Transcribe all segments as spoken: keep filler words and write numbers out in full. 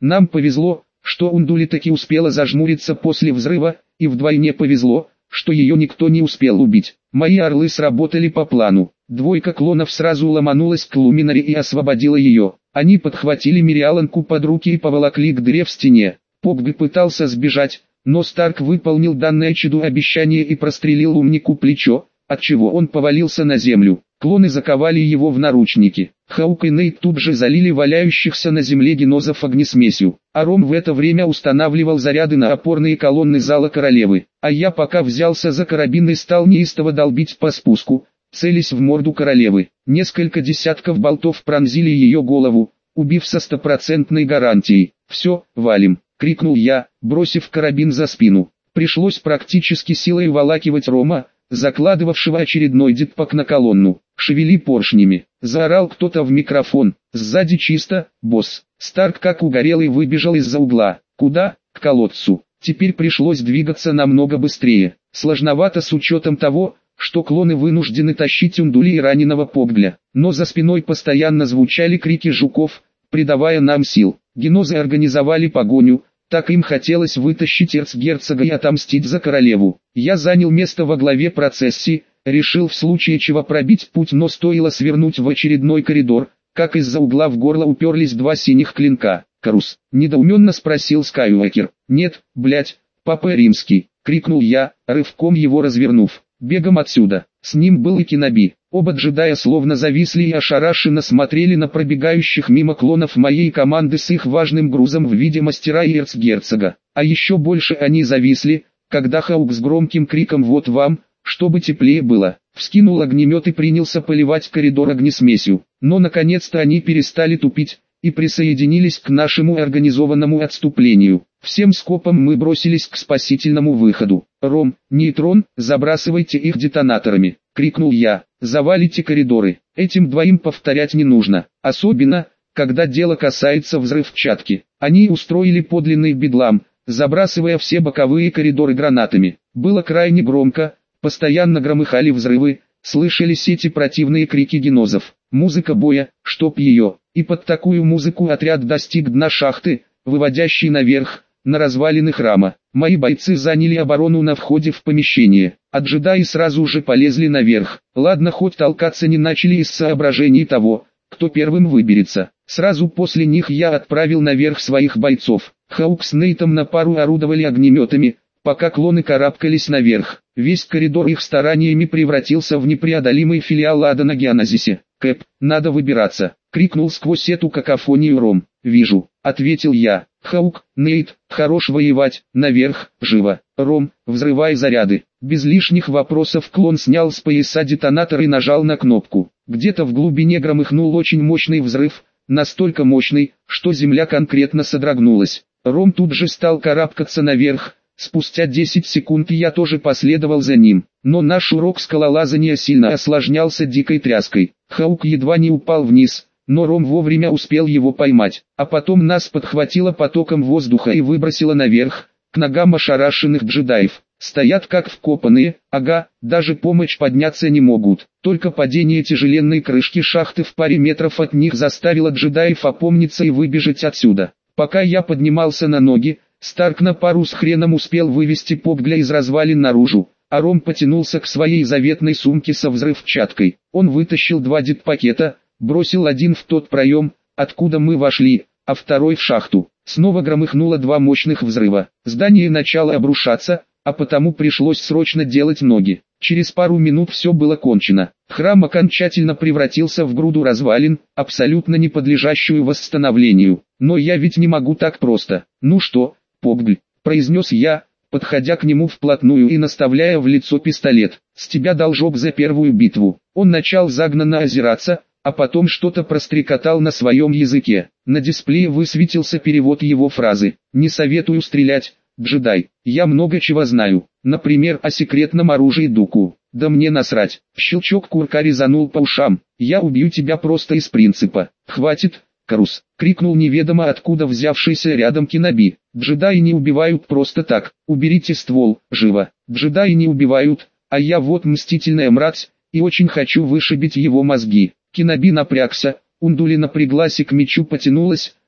Нам повезло, что Ундули таки успела зажмуриться после взрыва, и вдвойне повезло, что ее никто не успел убить. Мои орлы сработали по плану. Двойка клонов сразу ломанулась к Луминаре и освободила ее. Они подхватили Мириаланку под руки и поволокли к дыре в стене. Погби пытался сбежать, но Старк выполнил данное чуду обещание и прострелил умнику плечо, отчего он повалился на землю. Клоны заковали его в наручники. Хаук и Нейт тут же залили валяющихся на земле генозов огнесмесью. А Ром в это время устанавливал заряды на опорные колонны зала королевы. А я пока взялся за карабин и стал неистово долбить по спуску, целясь в морду королевы. Несколько десятков болтов пронзили ее голову, убив со стопроцентной гарантией. «Все, валим!» — крикнул я, бросив карабин за спину. Пришлось практически силой уволакивать Рома, закладывавшего очередной дитпак на колонну. «Шевели поршнями!» — заорал кто-то в микрофон. «Сзади чисто, босс!» Старк как угорелый выбежал из-за угла. «Куда?» «К колодцу». Теперь пришлось двигаться намного быстрее. Сложновато с учетом того, что клоны вынуждены тащить Ундули и раненого Погбля. Но за спиной постоянно звучали крики жуков, придавая нам сил. Генозы организовали погоню, так им хотелось вытащить эрцгерцога и отомстить за королеву. Я занял место во главе процессии, решил в случае чего пробить путь, но стоило свернуть в очередной коридор, как из-за угла в горло уперлись два синих клинка. «Карус?» — недоуменно спросил Скайуокер. «Нет, блять, Папа Римский!» — крикнул я, рывком его развернув. «Бегом отсюда!» С ним был и Киноби. Оба джедая словно зависли и ошарашенно смотрели на пробегающих мимо клонов моей команды с их важным грузом в виде мастера и эрцгерцога. А еще больше они зависли, когда Хаук с громким криком «Вот вам!», чтобы теплее было, вскинул огнемет и принялся поливать коридор огнесмесью. Но наконец-то они перестали тупить и присоединились к нашему организованному отступлению. Всем скопом мы бросились к спасительному выходу. «Ром, Нейтрон, забрасывайте их детонаторами!» — крикнул я. «Завалите коридоры, этим двоим повторять не нужно, особенно, когда дело касается взрывчатки». Они устроили подлинный бедлам, забрасывая все боковые коридоры гранатами. Было крайне громко, постоянно громыхали взрывы, слышались эти противные крики генозов. Музыка боя, чтоб ее, и под такую музыку отряд достиг дна шахты, выводящей наверх, на развалины храма. Мои бойцы заняли оборону на входе в помещение, а джедаи сразу же полезли наверх. Ладно, хоть толкаться не начали из соображений того, кто первым выберется. Сразу после них я отправил наверх своих бойцов. Хаук с Нейтом на пару орудовали огнеметами, пока клоны карабкались наверх. Весь коридор их стараниями превратился в непреодолимый филиал ада на Геонозисе. «Кэп, надо выбираться!» — крикнул сквозь эту какофонию Ром. «Вижу», — ответил я. «Хаук, Нейт, хорош воевать, наверх, живо! Ром, взрывай заряды!» Без лишних вопросов клон снял с пояса детонатор и нажал на кнопку. Где-то в глубине громыхнул очень мощный взрыв, настолько мощный, что земля конкретно содрогнулась. Ром тут же стал карабкаться наверх. Спустя десять секунд я тоже последовал за ним, но наш урок скалолазания сильно осложнялся дикой тряской. Хаук едва не упал вниз, но Ром вовремя успел его поймать, а потом нас подхватило потоком воздуха и выбросило наверх, к ногам ошарашенных джедаев. Стоят как вкопанные, ага, даже помочь подняться не могут. Только падение тяжеленной крышки шахты в паре метров от них заставило джедаев опомниться и выбежать отсюда. Пока я поднимался на ноги, Старк на пару с хреном успел вывести Погбля из развалин наружу, а Ром потянулся к своей заветной сумке со взрывчаткой. Он вытащил два дитпакета, бросил один в тот проем, откуда мы вошли, а второй в шахту. Снова громыхнуло два мощных взрыва. Здание начало обрушаться, а потому пришлось срочно делать ноги. Через пару минут все было кончено. Храм окончательно превратился в груду развалин, абсолютно не подлежащую восстановлению. Но я ведь не могу так просто. «Ну что, Погбль», — произнес я, подходя к нему вплотную и наставляя в лицо пистолет. «С тебя должок за первую битву». Он начал загнанно озираться, а потом что-то прострекотал на своем языке. На дисплее высветился перевод его фразы. «Не советую стрелять, джедай. Я много чего знаю. Например, о секретном оружии Дуку». «Да мне насрать». Щелчок курка резанул по ушам. «Я убью тебя просто из принципа». «Хватит, Карус!» — крикнул неведомо откуда взявшийся рядом Киноби. «Джедаи не убивают просто так. Уберите ствол, живо. Джедаи не убивают, а я вот мстительная мразь, и очень хочу вышибить его мозги». Киноби напрягся, Ундули напряглась и к мечу потянулась,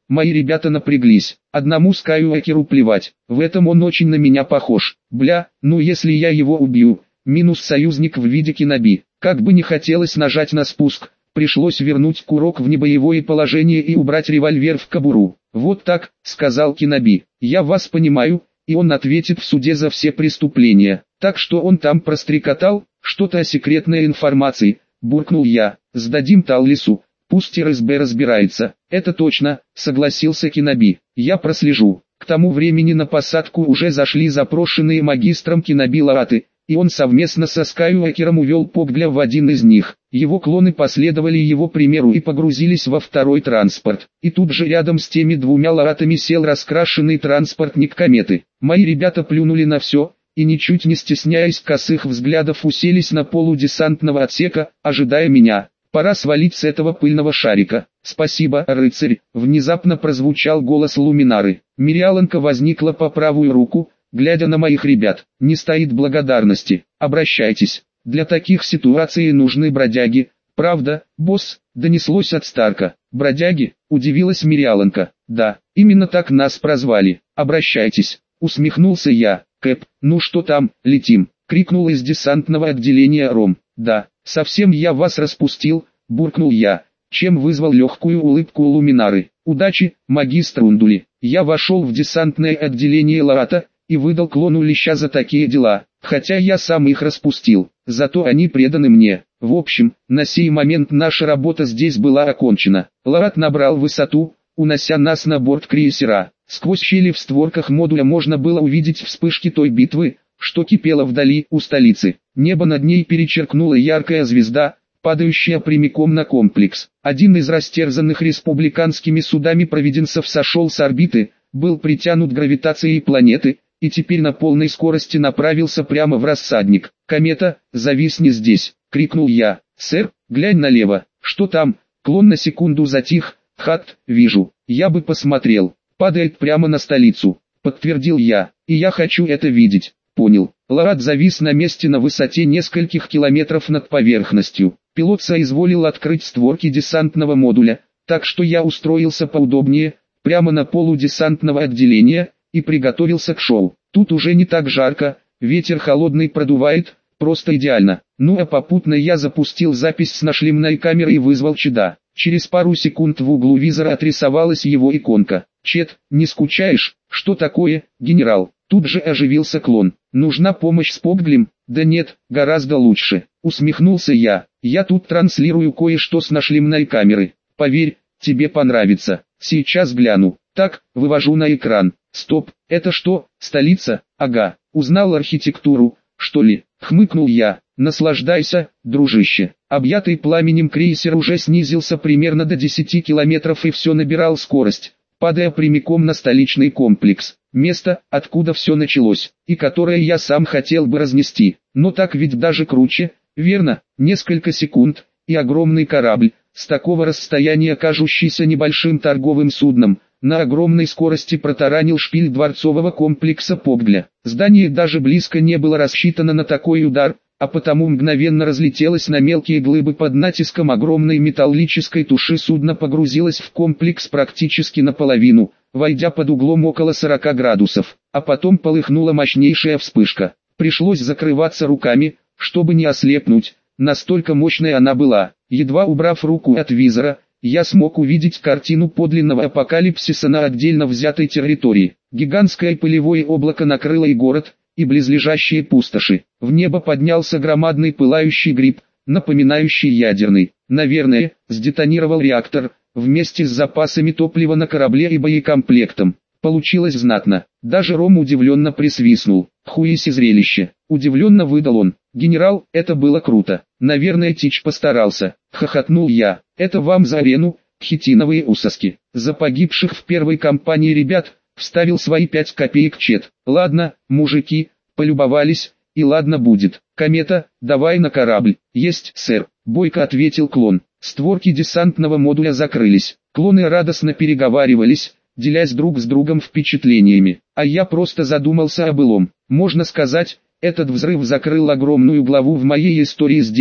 Мои ребята напряглись. Одному Скайуокеру плевать, в этом он очень на меня похож. Бля, ну если я его убью, минус союзник в виде Киноби. Как бы не хотелось нажать на спуск, пришлось вернуть курок в небоевое положение и убрать револьвер в кобуру. «Вот так», — сказал Киноби, — «я вас понимаю, и он ответит в суде за все преступления». «Так что он там прострекотал, что-то о секретной информации», — буркнул я. «Сдадим Таллису, пусть эр эс бэ разбирается». «Это точно», — согласился Киноби, — «я прослежу». К тому времени на посадку уже зашли запрошенные магистром Киноби лараты, и он совместно со Скайуокером увел Поггля в один из них. Его клоны последовали его примеру и погрузились во второй транспорт. И тут же рядом с теми двумя ларатами сел раскрашенный транспортник кометы. Мои ребята плюнули на все, и ничуть не стесняясь косых взглядов уселись на полу десантного отсека, ожидая меня. Пора свалить с этого пыльного шарика. «Спасибо, рыцарь», — внезапно прозвучал голос Луминары. Мириаланка возникла по правую руку, глядя на моих ребят. «Не стоит благодарности, обращайтесь. Для таких ситуаций нужны бродяги». «Правда, босс?» — донеслось от Старка. «Бродяги?» — удивилась Мириаланка. «Да, именно так нас прозвали. Обращайтесь», — усмехнулся я. «Кэп, ну что там, летим?» — крикнул из десантного отделения Ром. «Да, совсем я вас распустил», — буркнул я, чем вызвал легкую улыбку у Луминары. «Удачи, магистр Ундули». Я вошел в десантное отделение Ларата и выдал клону леща за такие дела, хотя я сам их распустил, зато они преданы мне. В общем, на сей момент наша работа здесь была окончена. Ларат набрал высоту, унося нас на борт крейсера. Сквозь щели в створках модуля можно было увидеть вспышки той битвы, что кипела вдали у столицы. Небо над ней перечеркнула яркая звезда, падающая прямиком на комплекс. Один из растерзанных республиканскими судами провиденцев сошел с орбиты, был притянут гравитацией планеты, и теперь на полной скорости направился прямо в рассадник. «Комета, зависни здесь!» — крикнул я. «Сэр, глянь налево, что там?» Клон на секунду затих. «Хат, вижу, я бы посмотрел. Падает прямо на столицу», — подтвердил я. «И я хочу это видеть». «Понял». Ларат завис на месте на высоте нескольких километров над поверхностью. Пилот соизволил открыть створки десантного модуля, так что я устроился поудобнее, прямо на полу десантного отделения, и приготовился к шоу. Тут уже не так жарко, ветер холодный продувает, просто идеально. Ну а попутно я запустил запись с нашлемной камеры и вызвал Чеда. Через пару секунд в углу визора отрисовалась его иконка. «Чед, не скучаешь? Что такое, генерал?» Тут же оживился клон. «Нужна помощь с Погглем?» «Да нет, гораздо лучше», — усмехнулся я. «Я тут транслирую кое-что с нашлемной камеры. Поверь, тебе понравится. Сейчас гляну. Так, вывожу на экран. Стоп, это что, столица? Ага, узнал архитектуру, что ли?» — хмыкнул я. «Наслаждайся, дружище». Объятый пламенем крейсер уже снизился примерно до десяти километров и все набирал скорость, падая прямиком на столичный комплекс. Место, откуда все началось, и которое я сам хотел бы разнести. Но так ведь даже круче, верно? Несколько секунд, и огромный корабль, с такого расстояния кажущийся небольшим торговым судном, на огромной скорости протаранил шпиль дворцового комплекса Поггля. Здание даже близко не было рассчитано на такой удар, а потому мгновенно разлетелось на мелкие глыбы под натиском огромной металлической туши. Судно погрузилось в комплекс практически наполовину, войдя под углом около сорока градусов, а потом полыхнула мощнейшая вспышка. Пришлось закрываться руками, чтобы не ослепнуть, настолько мощной она была. Едва убрав руку от визора, я смог увидеть картину подлинного апокалипсиса на отдельно взятой территории. Гигантское пылевое облако накрыло и город, и близлежащие пустоши. В небо поднялся громадный пылающий гриб, напоминающий ядерный. Наверное, сдетонировал реактор, вместе с запасами топлива на корабле и боекомплектом. Получилось знатно. Даже Ром удивленно присвистнул. «Хуиси зрелище!» Удивленно выдал он. «Генерал, это было круто. Наверное, Тич постарался». Хохотнул я. «Это вам за арену, хитиновые усоски». За погибших в первой кампании ребят вставил свои пять копеек Чед. «Ладно, мужики, полюбовались, и ладно будет. Комета, давай на корабль». «Есть, сэр», — бойко ответил клон. Створки десантного модуля закрылись. Клоны радостно переговаривались, делясь друг с другом впечатлениями. А я просто задумался о былом. Можно сказать, этот взрыв закрыл огромную главу в моей истории здесь,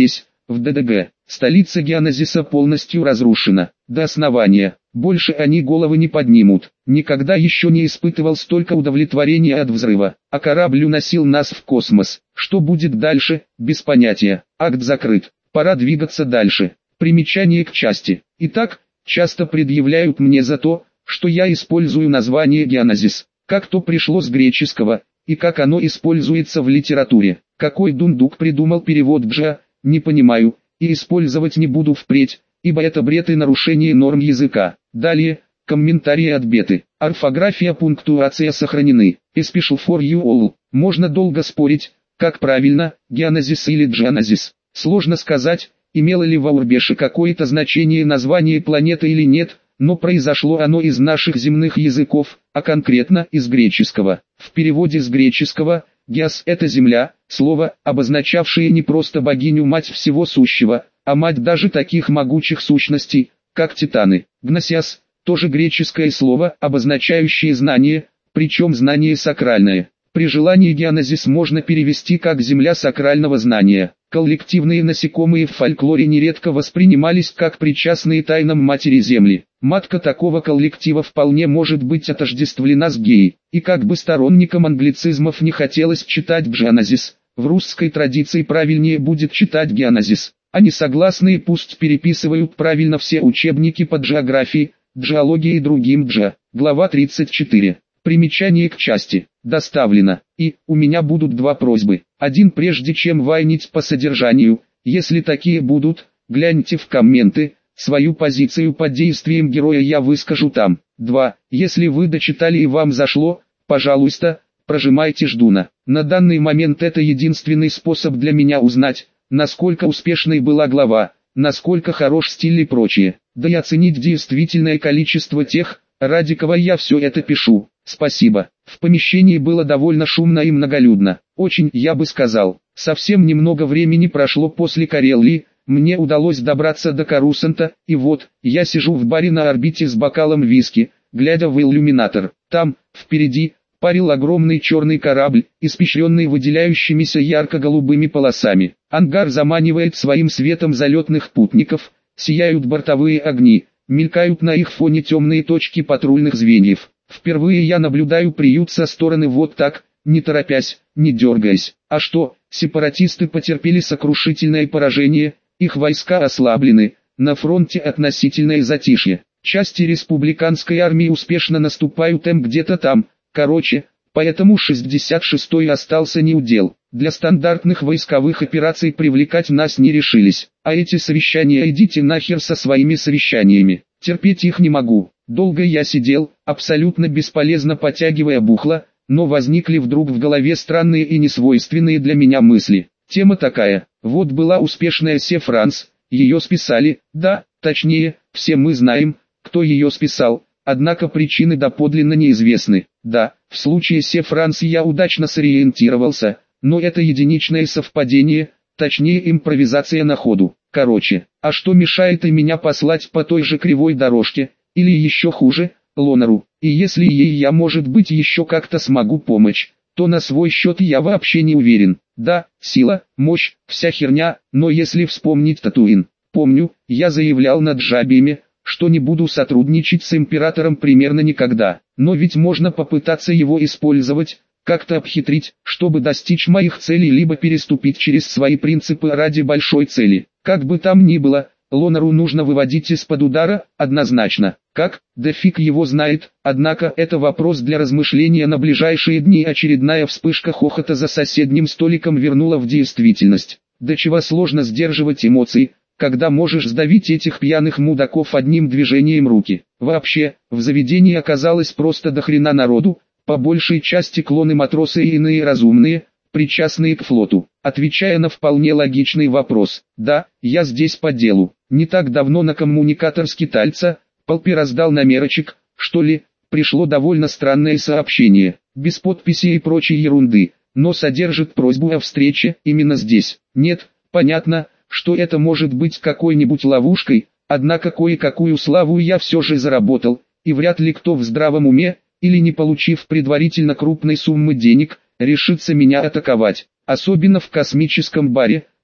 в ДДГ. Столица Геонезиса полностью разрушена, до основания. Больше они головы не поднимут. Никогда еще не испытывал столько удовлетворения от взрыва. А корабль уносил нас в космос. Что будет дальше, без понятия. Акт закрыт. Пора двигаться дальше. Примечание к части. Итак, часто предъявляют мне за то, что я использую название Геонезис. Как то пришло с греческого, и как оно используется в литературе. Какой дундук придумал перевод Джа, не понимаю, и использовать не буду впредь, ибо это бред и нарушение норм языка. Далее, комментарии от Беты. Орфография, пунктуация сохранены. Special for you all. Можно долго спорить, как правильно, Геонезис или Джанезис. Сложно сказать, имело ли в Аурбеше какое-то значение название планеты или нет, но произошло оно из наших земных языков, а конкретно из греческого. В переводе с греческого «геос» — это земля, слово, обозначавшее не просто богиню-мать всего сущего, а мать даже таких могучих сущностей, как титаны. Гносиас — тоже греческое слово, обозначающее знание, причем знание сакральное. При желании Геонезис можно перевести как «земля сакрального знания». Коллективные насекомые в фольклоре нередко воспринимались как причастные тайнам Матери Земли. Матка такого коллектива вполне может быть отождествлена с геей. И как бы сторонникам англицизмов не хотелось читать Джанезис, в русской традиции правильнее будет читать Геонезис. А несогласные пусть переписывают правильно все учебники по джеографии, джеологии и другим джа. Глава тридцать четыре. Примечание к части. Доставлено. И, у меня будут два просьбы. Один, прежде чем вайнить по содержанию, если такие будут, гляньте в комменты, свою позицию под действием героя я выскажу там. Два. Если вы дочитали и вам зашло, пожалуйста, прожимайте ждуна. На данный момент это единственный способ для меня узнать, насколько успешной была глава, насколько хорош стиль и прочее. Да и оценить действительное количество тех, ради кого я все это пишу. Спасибо. В помещении было довольно шумно и многолюдно. Очень, я бы сказал. Совсем немного времени прошло после Карелии, мне удалось добраться до Карусанта, и вот, я сижу в баре на орбите с бокалом виски, глядя в иллюминатор. Там, впереди, парил огромный черный корабль, испещренный выделяющимися ярко-голубыми полосами. Ангар заманивает своим светом залетных путников, сияют бортовые огни, мелькают на их фоне темные точки патрульных звеньев. Впервые я наблюдаю приют со стороны вот так, не торопясь, не дергаясь. А что, сепаратисты потерпели сокрушительное поражение, их войска ослаблены, на фронте относительное затишье. Части республиканской армии успешно наступают им где-то там, короче, поэтому шестьдесят шестой остался неудел. Для стандартных войсковых операций привлекать нас не решились. А эти совещания идите нахер со своими совещаниями, терпеть их не могу. Долго я сидел, абсолютно бесполезно потягивая бухло, но возникли вдруг в голове странные и несвойственные для меня мысли. Тема такая: вот была успешная Се Франс, ее списали, да, точнее, все мы знаем, кто ее списал, однако причины доподлинно неизвестны. Да, в случае Се Франс я удачно сориентировался, но это единичное совпадение, точнее импровизация на ходу. Короче, а что мешает и меня послать по той же кривой дорожке? Или еще хуже, Лонару, и если ей я, может быть, еще как-то смогу помочь, то на свой счет я вообще не уверен. Да, сила, мощь, вся херня, но если вспомнить Татуин, помню, я заявлял над Джабиями, что не буду сотрудничать с императором примерно никогда, но ведь можно попытаться его использовать, как-то обхитрить, чтобы достичь моих целей либо переступить через свои принципы ради большой цели. Как бы там ни было, Лонару нужно выводить из-под удара, однозначно. Как? Да фиг его знает, однако это вопрос для размышления на ближайшие дни. Очередная вспышка хохота за соседним столиком вернула в действительность. До чего сложно сдерживать эмоции, когда можешь сдавить этих пьяных мудаков одним движением руки. Вообще, в заведении оказалось просто до хрена народу, по большей части клоны-матросы и иные разумные, причастные к флоту. Отвечая на вполне логичный вопрос: да, я здесь по делу. Не так давно на коммуникатор скитальца, Полпи раздал намерочек, что ли, пришло довольно странное сообщение, без подписи и прочей ерунды, но содержит просьбу о встрече именно здесь. Нет, понятно, что это может быть какой-нибудь ловушкой, однако кое-какую славу я все же заработал, и вряд ли кто в здравом уме, или не получив предварительно крупной суммы денег, решится меня атаковать. Особенно в космическом баре,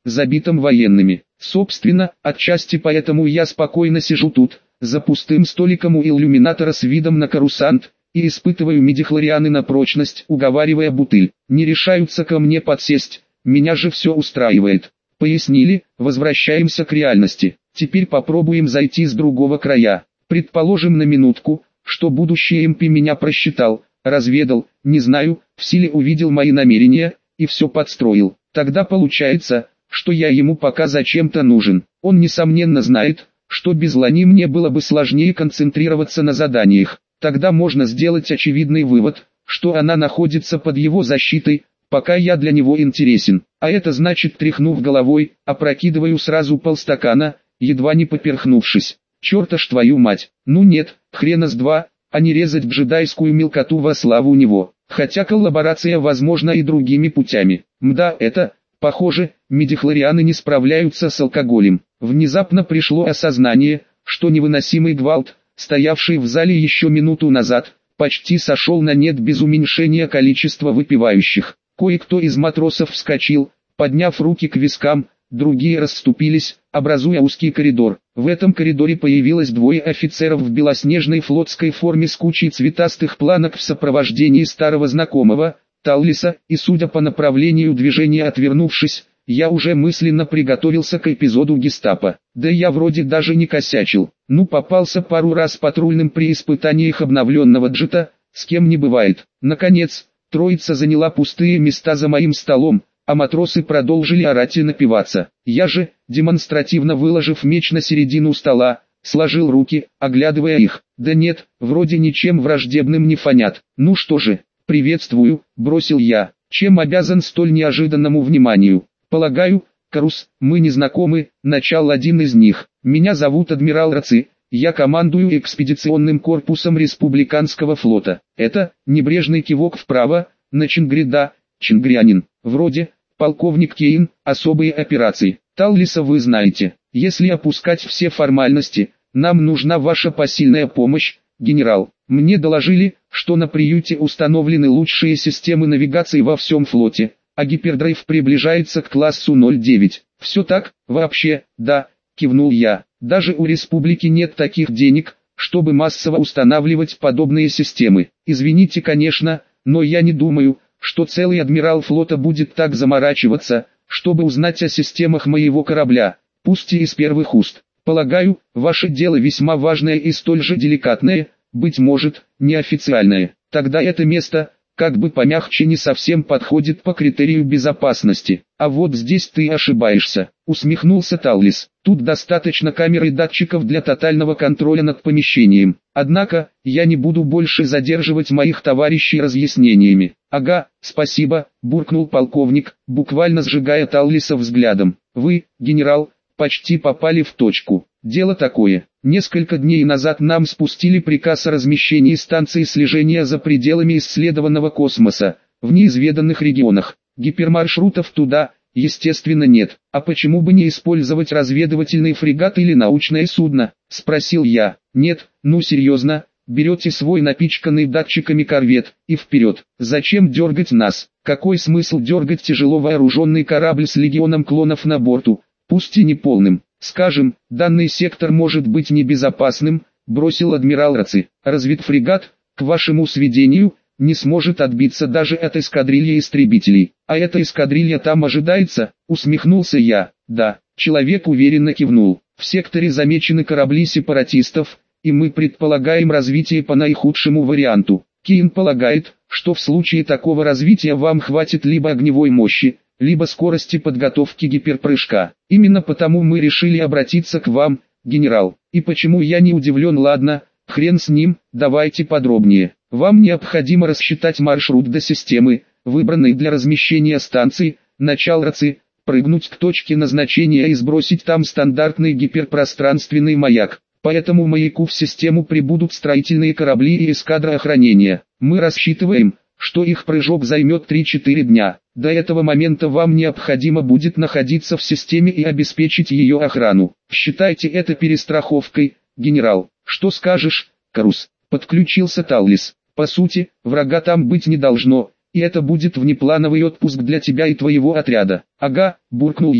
забитом военными. Собственно, отчасти поэтому я спокойно сижу тут, за пустым столиком у иллюминатора с видом на Корусант, и испытываю мидихлорианы на прочность, уговаривая бутыль. Не решаются ко мне подсесть, меня же все устраивает. Пояснили, возвращаемся к реальности. Теперь попробуем зайти с другого края. Предположим на минутку, что будущий эм пи меня просчитал, разведал, не знаю, в силе увидел мои намерения, и все подстроил. Тогда получается, что я ему пока зачем-то нужен. Он несомненно знает, что без Лани мне было бы сложнее концентрироваться на заданиях. Тогда можно сделать очевидный вывод, что она находится под его защитой, пока я для него интересен. А это значит, тряхнув головой, опрокидываю сразу полстакана, едва не поперхнувшись. Черта ж твою мать, ну нет, хрена с два, а не резать джедайскую мелкоту во славу него. Хотя коллаборация возможна и другими путями. Мда, это, похоже, мидихлорианы не справляются с алкоголем. Внезапно пришло осознание, что невыносимый гвалт, стоявший в зале еще минуту назад, почти сошел на нет без уменьшения количества выпивающих. Кое-кто из матросов вскочил, подняв руки к вискам, другие расступились, образуя узкий коридор. В этом коридоре появилось двое офицеров в белоснежной флотской форме с кучей цветастых планок в сопровождении старого знакомого, Таллиса, и судя по направлению движения отвернувшись, я уже мысленно приготовился к эпизоду гестапо. Да я вроде даже не косячил. Ну попался пару раз патрульным при испытаниях обновленного джета, с кем не бывает. Наконец, троица заняла пустые места за моим столом, а матросы продолжили орать и напиваться. Я же, демонстративно выложив меч на середину стола, сложил руки, оглядывая их. Да нет, вроде ничем враждебным не фонят. Ну что же, приветствую, бросил я. Чем обязан столь неожиданному вниманию? Полагаю, Карус, мы не знакомы, начал один из них. Меня зовут адмирал Раци, я командую экспедиционным корпусом республиканского флота. Это, небрежный кивок вправо, на Чингрида, чингрянин. Вроде, полковник Кейн, особые операции. Таллиса вы знаете. Если опускать все формальности, нам нужна ваша посильная помощь, генерал. Мне доложили, что на приюте установлены лучшие системы навигации во всем флоте, а гипердрайв приближается к классу ноль девять. Все так, вообще, да, кивнул я. Даже у республики нет таких денег, чтобы массово устанавливать подобные системы. Извините, конечно, но я не думаю, что целый адмирал флота будет так заморачиваться, чтобы узнать о системах моего корабля, пусть и из первых уст. Полагаю, ваше дело весьма важное и столь же деликатное, быть может, неофициальное. Тогда это место, как бы помягче, не совсем подходит по критерию безопасности. А вот здесь ты ошибаешься, усмехнулся Таллис. Тут достаточно камер и датчиков для тотального контроля над помещением. Однако, я не буду больше задерживать моих товарищей разъяснениями. Ага, спасибо, буркнул полковник, буквально сжигая Таллиса взглядом. Вы, генерал, почти попали в точку. Дело такое. Несколько дней назад нам спустили приказ о размещении станции слежения за пределами исследованного космоса, в неизведанных регионах. Гипермаршрутов туда, естественно, нет. А почему бы не использовать разведывательный фрегат или научное судно? Спросил я. Нет, ну серьезно, берете свой напичканный датчиками корвет, и вперед. Зачем дергать нас? Какой смысл дергать тяжело вооруженный корабль с легионом клонов на борту, пусть и не полным? Скажем, данный сектор может быть небезопасным, бросил адмирал Раци. Разведфрегат, к вашему сведению, не сможет отбиться даже от эскадрильи истребителей. А эта эскадрилья там ожидается, усмехнулся я. Да, человек уверенно кивнул. В секторе замечены корабли сепаратистов, и мы предполагаем развитие по наихудшему варианту. Кейн полагает, что в случае такого развития вам хватит либо огневой мощи, либо скорости подготовки гиперпрыжка. Именно потому мы решили обратиться к вам, генерал. И почему я не удивлен? Ладно, хрен с ним, давайте подробнее. Вам необходимо рассчитать маршрут до системы, выбранной для размещения станции, начал Раци, прыгнуть к точке назначения и сбросить там стандартный гиперпространственный маяк. По этому маяку в систему прибудут строительные корабли и эскадра охранения. Мы рассчитываем, что их прыжок займет три-четыре дня. До этого момента вам необходимо будет находиться в системе и обеспечить ее охрану. Считайте это перестраховкой, генерал. Что скажешь, Карус? Подключился Таллис. По сути, врага там быть не должно, и это будет внеплановый отпуск для тебя и твоего отряда. Ага, буркнул я.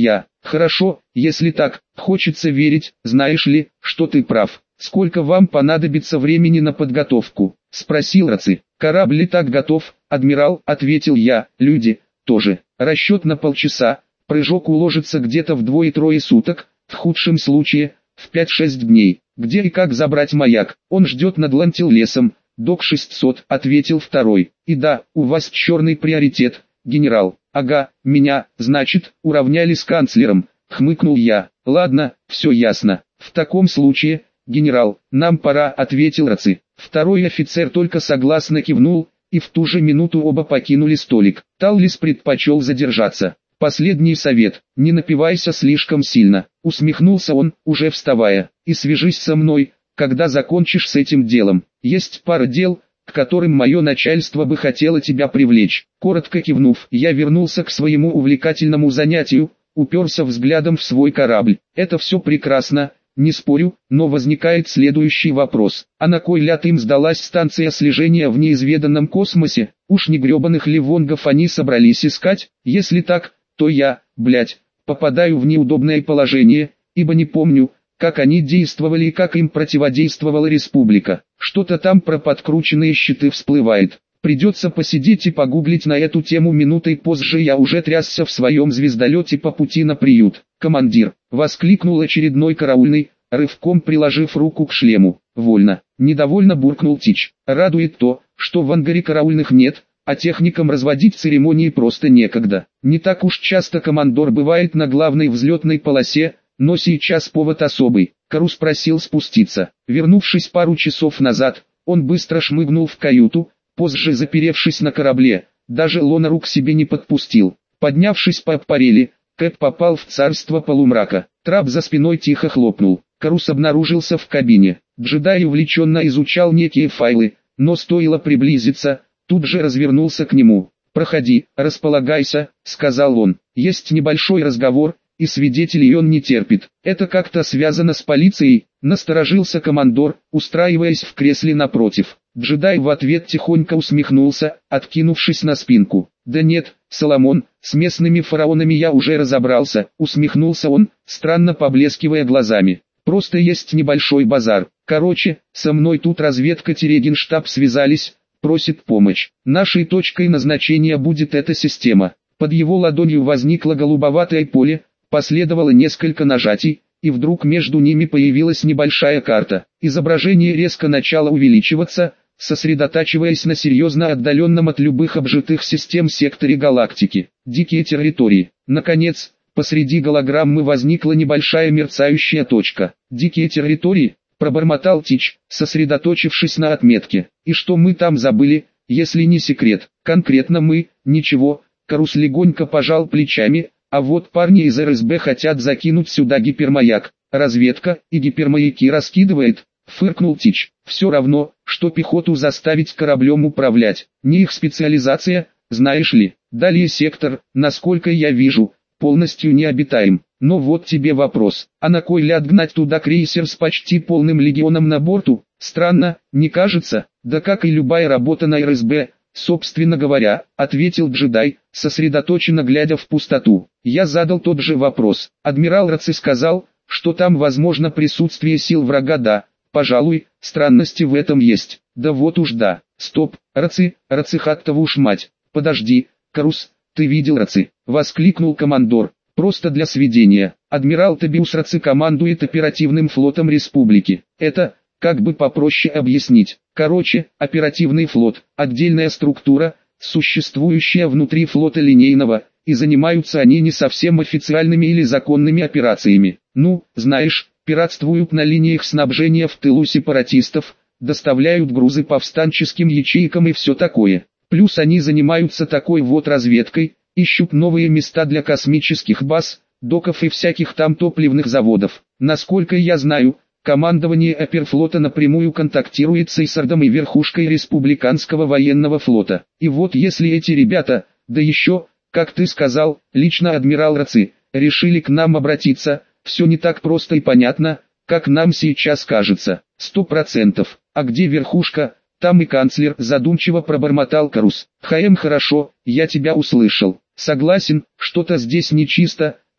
Хорошо, если так, хочется верить, знаешь ли, что ты прав. Сколько вам понадобится времени на подготовку? Спросил Раци. Корабль и так готов, адмирал, ответил я, люди, тоже. Расчет на полчаса, прыжок уложится где-то в двое-трое суток, в худшем случае, в пять-шесть дней. Где и как забрать маяк? Он ждет над Лантиллесом. Док шестьсот, ответил второй. И да, у вас черный приоритет, генерал. Ага, меня, значит, уравняли с канцлером, хмыкнул я. Ладно, все ясно. В таком случае, генерал, нам пора, ответил Раци. Второй офицер только согласно кивнул, и в ту же минуту оба покинули столик. Таллис предпочел задержаться. Последний совет, не напивайся слишком сильно, усмехнулся он, уже вставая, и свяжись со мной, когда закончишь с этим делом. Есть пара дел, к которым мое начальство бы хотело тебя привлечь. Коротко кивнув, я вернулся к своему увлекательному занятию, уперся взглядом в свой корабль. Это все прекрасно, не спорю, но возникает следующий вопрос. А на кой ляд им сдалась станция слежения в неизведанном космосе? Уж не гребаных ливонгов они собрались искать? Если так, то я, блять, попадаю в неудобное положение, ибо не помню, как они действовали и как им противодействовала республика. Что-то там про подкрученные щиты всплывает. Придется посидеть и погуглить на эту тему. Минутой позже я уже трясся в своем звездолете по пути на приют. «Командир!» — воскликнул очередной караульный, рывком приложив руку к шлему. «Вольно!» — недовольно буркнул Тич. «Радует то, что в ангаре караульных нет, а техникам разводить церемонии просто некогда. Не так уж часто командор бывает на главной взлетной полосе, но сейчас повод особый». Карус просил спуститься. Вернувшись пару часов назад, он быстро шмыгнул в каюту, позже заперевшись на корабле, даже Лонару к себе не подпустил. Поднявшись по аппарели, Кэп попал в царство полумрака. Трап за спиной тихо хлопнул. Карус обнаружился в кабине. Джедай увлеченно изучал некие файлы, но стоило приблизиться, тут же развернулся к нему. «Проходи, располагайся», — сказал он. «Есть небольшой разговор, и свидетелей он не терпит. Это как-то связано с полицией», — насторожился командор, устраиваясь в кресле напротив. Джедай в ответ тихонько усмехнулся, откинувшись на спинку. «Да нет, Соломон, с местными фараонами я уже разобрался», — усмехнулся он, странно поблескивая глазами. «Просто есть небольшой базар. Короче, со мной тут разведка-генштаб связались, просит помощь. Нашей точкой назначения будет эта система». Под его ладонью возникло голубоватое поле, последовало несколько нажатий, и вдруг между ними появилась небольшая карта. Изображение резко начало увеличиваться, сосредотачиваясь на серьезно отдаленном от любых обжитых систем секторе галактики. Дикие территории. Наконец, посреди голограммы возникла небольшая мерцающая точка. «Дикие территории», — пробормотал Тич, сосредоточившись на отметке. «И что мы там забыли, если не секрет?» «Конкретно мы, ничего», — Карус легонько пожал плечами, «а вот парни из эр эс бэ хотят закинуть сюда гипермаяк. Разведка и гипермаяки раскидывает», — фыркнул Тич. «Все равно, что пехоту заставить кораблем управлять. Не их специализация, знаешь ли. Далее сектор, насколько я вижу, полностью необитаем. Но вот тебе вопрос, а на кой ляд гнать туда крейсер с почти полным легионом на борту? Странно, не кажется?» «Да как и любая работа на эр эс бэ, собственно говоря», — ответил Джедай, сосредоточенно глядя в пустоту. «Я задал тот же вопрос. Адмирал Раци сказал, что там возможно присутствие сил врага. Да, пожалуй, странности в этом есть. Да вот уж да. Стоп, Раци, Рацихаттова уж мать. Подожди, Карус, ты видел Раци?» — воскликнул командор. «Просто для сведения, адмирал Тобиус Раци командует оперативным флотом республики. Это, как бы попроще объяснить. Короче, оперативный флот, отдельная структура, существующая внутри флота линейного, и занимаются они не совсем официальными или законными операциями. Ну, знаешь, пиратствуют на линиях снабжения в тылу сепаратистов, доставляют грузы повстанческим ячейкам и все такое. Плюс они занимаются такой вот разведкой, ищут новые места для космических баз, доков и всяких там топливных заводов. Насколько я знаю, командование оперфлота напрямую контактирует с Эйсардом и верхушкой республиканского военного флота. И вот если эти ребята, да еще, как ты сказал, лично адмирал Раци, решили к нам обратиться, все не так просто и понятно, как нам сейчас кажется. Сто процентов. А где верхушка, там и канцлер, задумчиво пробормотал Карус. «ХМ, хорошо, я тебя услышал. Согласен, что-то здесь нечисто»,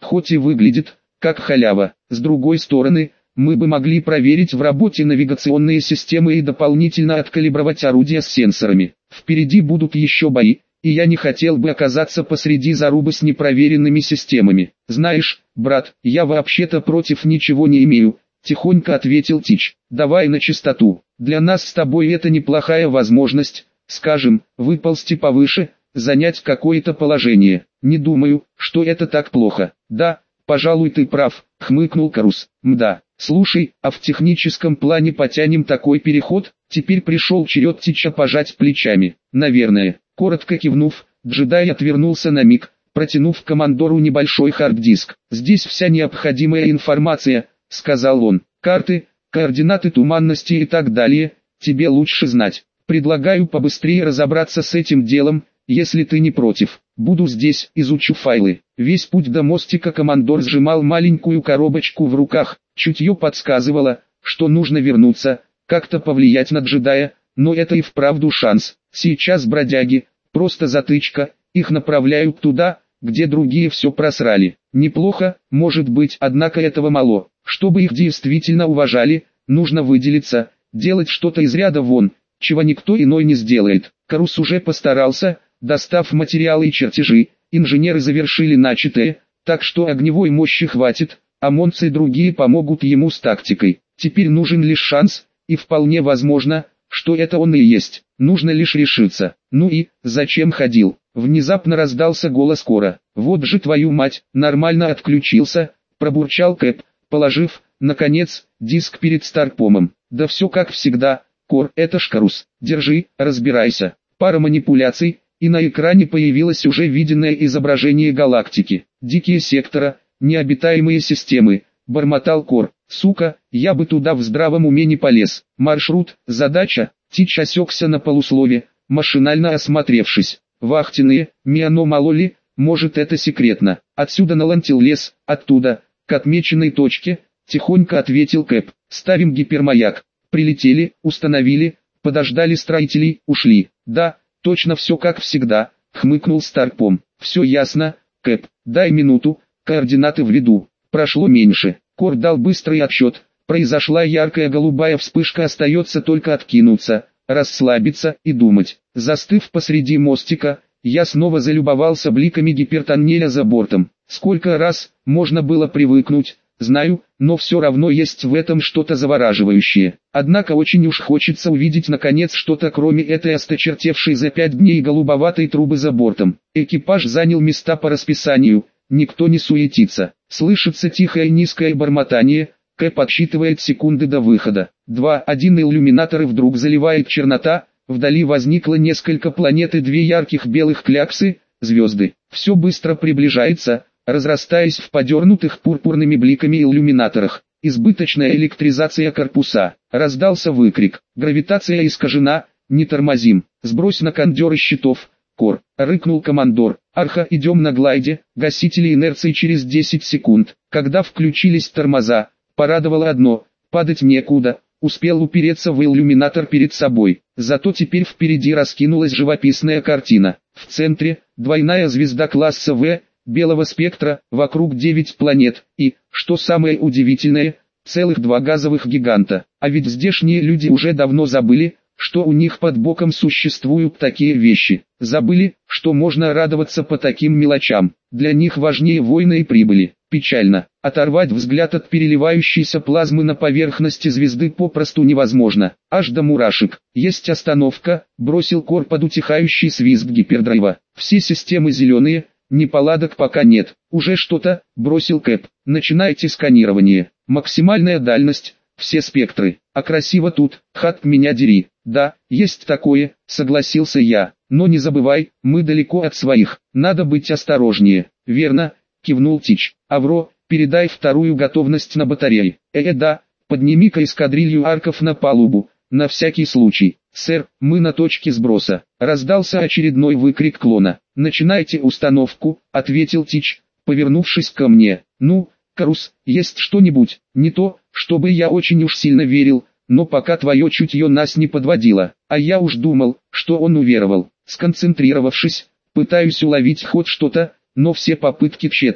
хоть и выглядит как халява. С другой стороны, мы бы могли проверить в работе навигационные системы и дополнительно откалибровать орудия с сенсорами. Впереди будут еще бои, и я не хотел бы оказаться посреди зарубы с непроверенными системами. Знаешь, брат, я вообще-то против ничего не имею, тихонько ответил Тич. Давай на чистоту. Для нас с тобой это неплохая возможность, скажем, выползти повыше, занять какое-то положение. Не думаю, что это так плохо. Да, пожалуй, ты прав, хмыкнул Карус. Мда. Слушай, а в техническом плане потянем такой переход? Теперь пришел черед Тича пожать плечами. Наверное. Коротко кивнув, джедай отвернулся на миг, протянув командору небольшой хард-диск. «Здесь вся необходимая информация», — сказал он. «Карты, координаты туманности и так далее, тебе лучше знать. Предлагаю побыстрее разобраться с этим делом, если ты не против. Буду здесь, изучу файлы». Весь путь до мостика командор сжимал маленькую коробочку в руках, чутье подсказывало, что нужно вернуться, как-то повлиять на джедая, но это и вправду шанс. Сейчас бродяги, просто затычка, их направляют туда, где другие все просрали. Неплохо, может быть, однако этого мало. Чтобы их действительно уважали, нужно выделиться, делать что-то из ряда вон, чего никто иной не сделает. Карус уже постарался, достав материалы и чертежи, инженеры завершили начатое, так что огневой мощи хватит, а монцы и другие помогут ему с тактикой. Теперь нужен лишь шанс, и вполне возможно, что это он и есть. Нужно лишь решиться. Ну и, зачем ходил? Внезапно раздался голос Кора. Вот же твою мать, нормально отключился, пробурчал Кэп, положив, наконец, диск перед Старпомом. Да все как всегда, Кор, это ж Карус. Держи, разбирайся. Пара манипуляций, и на экране появилось уже виденное изображение галактики. Дикие сектора, необитаемые системы, бормотал Кор. Сука, я бы туда в здравом уме не полез. Маршрут, задача. Тич осекся на полуслове, машинально осмотревшись. Вахтенные, миано мало ли, может это секретно. Отсюда на Лантил-лес, оттуда, к отмеченной точке, тихонько ответил Кэп. Ставим гипермаяк. Прилетели, установили, подождали строителей, ушли. Да, точно все как всегда, хмыкнул Старпом. Все ясно, Кэп, дай минуту, координаты введу. Прошло меньше. Кор дал быстрый отсчет. Произошла яркая голубая вспышка, остается только откинуться, расслабиться и думать. Застыв посреди мостика, я снова залюбовался бликами гипертоннеля за бортом. Сколько раз можно было привыкнуть, знаю, но все равно есть в этом что-то завораживающее. Однако очень уж хочется увидеть наконец что-то кроме этой осточертевшей за пять дней голубоватой трубы за бортом. Экипаж занял места по расписанию, никто не суетится. Слышится тихое низкое бормотание. Кэп подсчитывает секунды до выхода. Два, один иллюминаторы вдруг заливает чернота, вдали возникло несколько планет и две ярких белых кляксы, звезды. Все быстро приближается, разрастаясь в подернутых пурпурными бликами иллюминаторах. Избыточная электризация корпуса. Раздался выкрик. Гравитация искажена, не тормозим. Сбрось на кондеры щитов, Кор. Рыкнул командор. Арха, идем на глайде, гасители инерции через десять секунд. Когда включились тормоза, порадовало одно, падать некуда, успел упереться в иллюминатор перед собой. Зато теперь впереди раскинулась живописная картина. В центре, двойная звезда класса В, белого спектра, вокруг девять планет, и, что самое удивительное, целых два газовых гиганта. А ведь здешние люди уже давно забыли, что у них под боком существуют такие вещи. Забыли, что можно радоваться по таким мелочам. Для них важнее войны и прибыли. Печально. Оторвать взгляд от переливающейся плазмы на поверхности звезды попросту невозможно. Аж до мурашек. Есть остановка, бросил Кор под утихающий свизг гипердрайва. Все системы зеленые, неполадок пока нет. Уже что-то, бросил Кэп. Начинайте сканирование. Максимальная дальность, все спектры. А красиво тут, хат меня дери. Да, есть такое, согласился я. Но не забывай, мы далеко от своих. Надо быть осторожнее. Верно, кивнул Тич. Авро, передай вторую готовность на батарее. Э, да, подними-ка эскадрилью арков на палубу, на всякий случай. Сэр, мы на точке сброса. Раздался очередной выкрик клона. Начинайте установку, ответил Тич, повернувшись ко мне. Ну, Карус, есть что-нибудь? Не то, чтобы я очень уж сильно верил, но пока твое чутье нас не подводило. А я уж думал, что он уверовал. Сконцентрировавшись, пытаюсь уловить хоть что-то, но все попытки тщетны.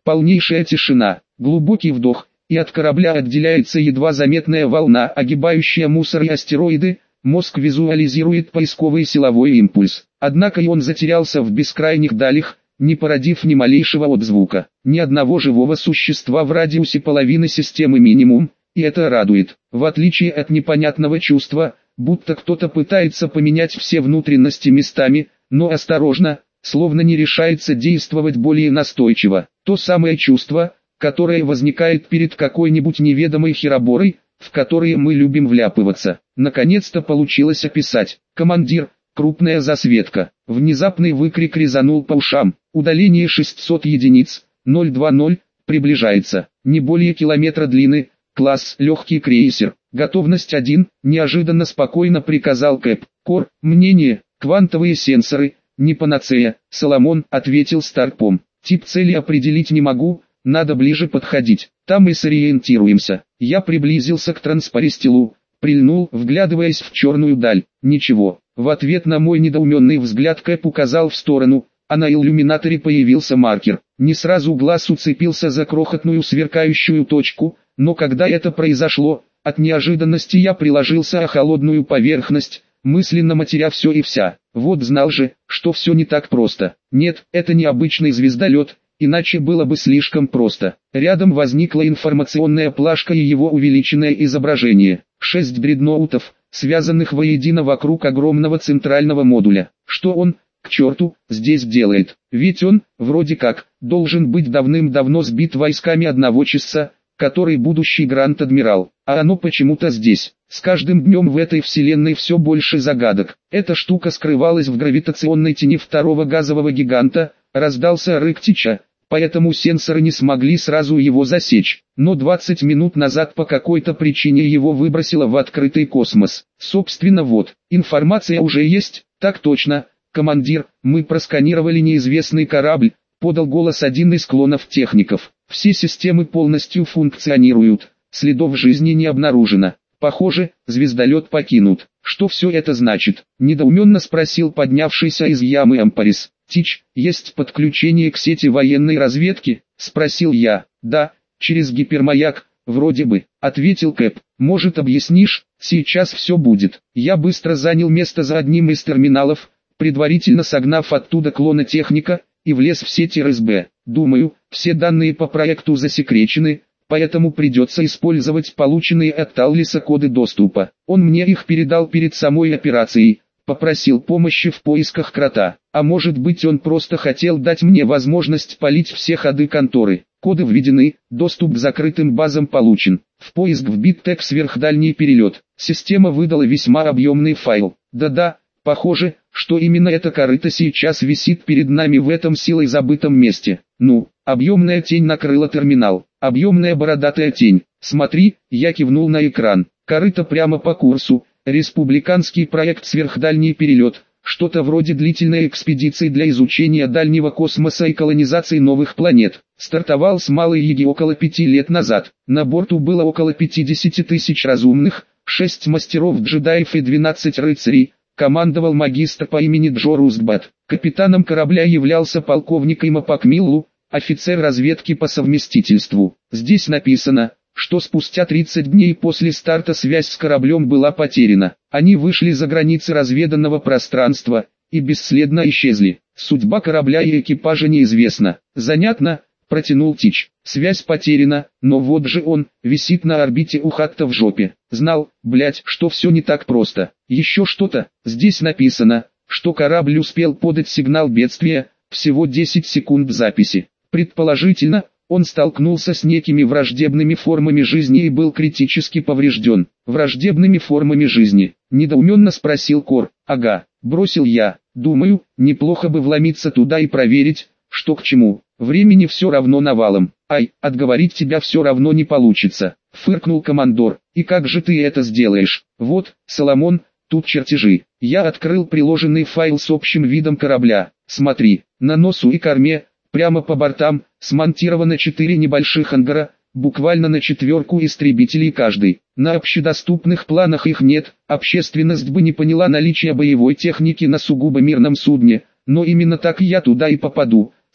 Полнейшая тишина, глубокий вдох, и от корабля отделяется едва заметная волна, огибающая мусор и астероиды. Мозг визуализирует поисковый силовой импульс. Однако и он затерялся в бескрайних далях, не породив ни малейшего отзвука, ни одного живого существа в радиусе половины системы минимум, и это радует. В отличие от непонятного чувства, будто кто-то пытается поменять все внутренности местами, но осторожно, словно не решается действовать более настойчиво. То самое чувство, которое возникает перед какой-нибудь неведомой хероборой, в которые мы любим вляпываться. Наконец-то получилось описать. «Командир, крупная засветка». Внезапный выкрик резанул по ушам. Удаление шестьсот единиц, ноль два ноль, приближается. Не более километра длины. Класс легкий крейсер. Готовность один, неожиданно спокойно приказал Кэп. Кор, мнение, квантовые сенсоры, не панацея. Соломон, ответил Старпом. Тип цели определить не могу. Надо ближе подходить, там и сориентируемся. Я приблизился к транспористилу, прильнул, вглядываясь в черную даль. Ничего. В ответ на мой недоуменный взгляд Кэп указал в сторону, а на иллюминаторе появился маркер. Не сразу глаз уцепился за крохотную сверкающую точку, но когда это произошло, от неожиданности я приложился о холодную поверхность, мысленно матеря все и вся. Вот знал же, что все не так просто. Нет, это не обычный звездолет. Иначе было бы слишком просто. Рядом возникла информационная плашка и его увеличенное изображение. Шесть дредноутов, связанных воедино вокруг огромного центрального модуля. Что он, к черту, здесь делает? Ведь он, вроде как, должен быть давным-давно сбит войсками одного часа, который будущий Гранд-Адмирал. А оно почему-то здесь. С каждым днем в этой вселенной все больше загадок. Эта штука скрывалась в гравитационной тени второго газового гиганта. Раздался рык Тича, поэтому сенсоры не смогли сразу его засечь, но двадцать минут назад по какой-то причине его выбросило в открытый космос. Собственно вот, информация уже есть, так точно, командир, мы просканировали неизвестный корабль, подал голос один из клонов техников. Все системы полностью функционируют, следов жизни не обнаружено. Похоже, звездолет покинут. Что все это значит? Недоуменно спросил поднявшийся из ямы Ампарис. Тич, есть подключение к сети военной разведки? Спросил я. Да, через гипермаяк, вроде бы, ответил Кэп. Может объяснишь? Сейчас все будет. Я быстро занял место за одним из терминалов, предварительно согнав оттуда клона техника, и влез в сеть эр эс бэ. Думаю, все данные по проекту засекречены, поэтому придется использовать полученные от Таллиса коды доступа. Он мне их передал перед самой операцией, попросил помощи в поисках крота. А может быть, он просто хотел дать мне возможность палить все ходы конторы. Коды введены, доступ к закрытым базам получен. В поиск вбит тег сверхдальний перелет. Система выдала весьма объемный файл. Да-да, похоже, что именно эта корыто сейчас висит перед нами в этом силой забытом месте. Ну, объемная тень накрыла терминал. Объемная бородатая тень. Смотри, я кивнул на экран. Корыто прямо по курсу. Республиканский проект «Сверхдальний перелет». Что-то вроде длительной экспедиции для изучения дальнего космоса и колонизации новых планет. Стартовал с Малой Яги около пяти лет назад. На борту было около пятидесяти тысяч разумных, шесть мастеров-джедаев и двенадцать рыцарей. Командовал магистр по имени Джо Рустбат. Капитаном корабля являлся полковник Имапак Миллу, офицер разведки по совместительству. Здесь написано, что спустя тридцать дней после старта связь с кораблем была потеряна. Они вышли за границы разведанного пространства и бесследно исчезли. Судьба корабля и экипажа неизвестна. Занятно, протянул Тич. Связь потеряна, но вот же он, висит на орбите у Хатта в жопе. Знал, блять, что все не так просто. Еще что-то, здесь написано, что корабль успел подать сигнал бедствия, всего десять секунд записи. Предположительно, он столкнулся с некими враждебными формами жизни и был критически поврежден. Враждебными формами жизни? Недоуменно спросил Кор. Ага, бросил я. Думаю, неплохо бы вломиться туда и проверить, что к чему. Времени все равно навалом. Ай, отговорить тебя все равно не получится. Фыркнул командор. И как же ты это сделаешь? Вот, Соломон, тут чертежи. Я открыл приложенный файл с общим видом корабля. Смотри, на носу и корме, прямо по бортам, смонтировано четыре небольших ангара, буквально на четверку истребителей каждый. На общедоступных планах их нет, общественность бы не поняла наличие боевой техники на сугубо мирном судне, но именно так я туда и попаду.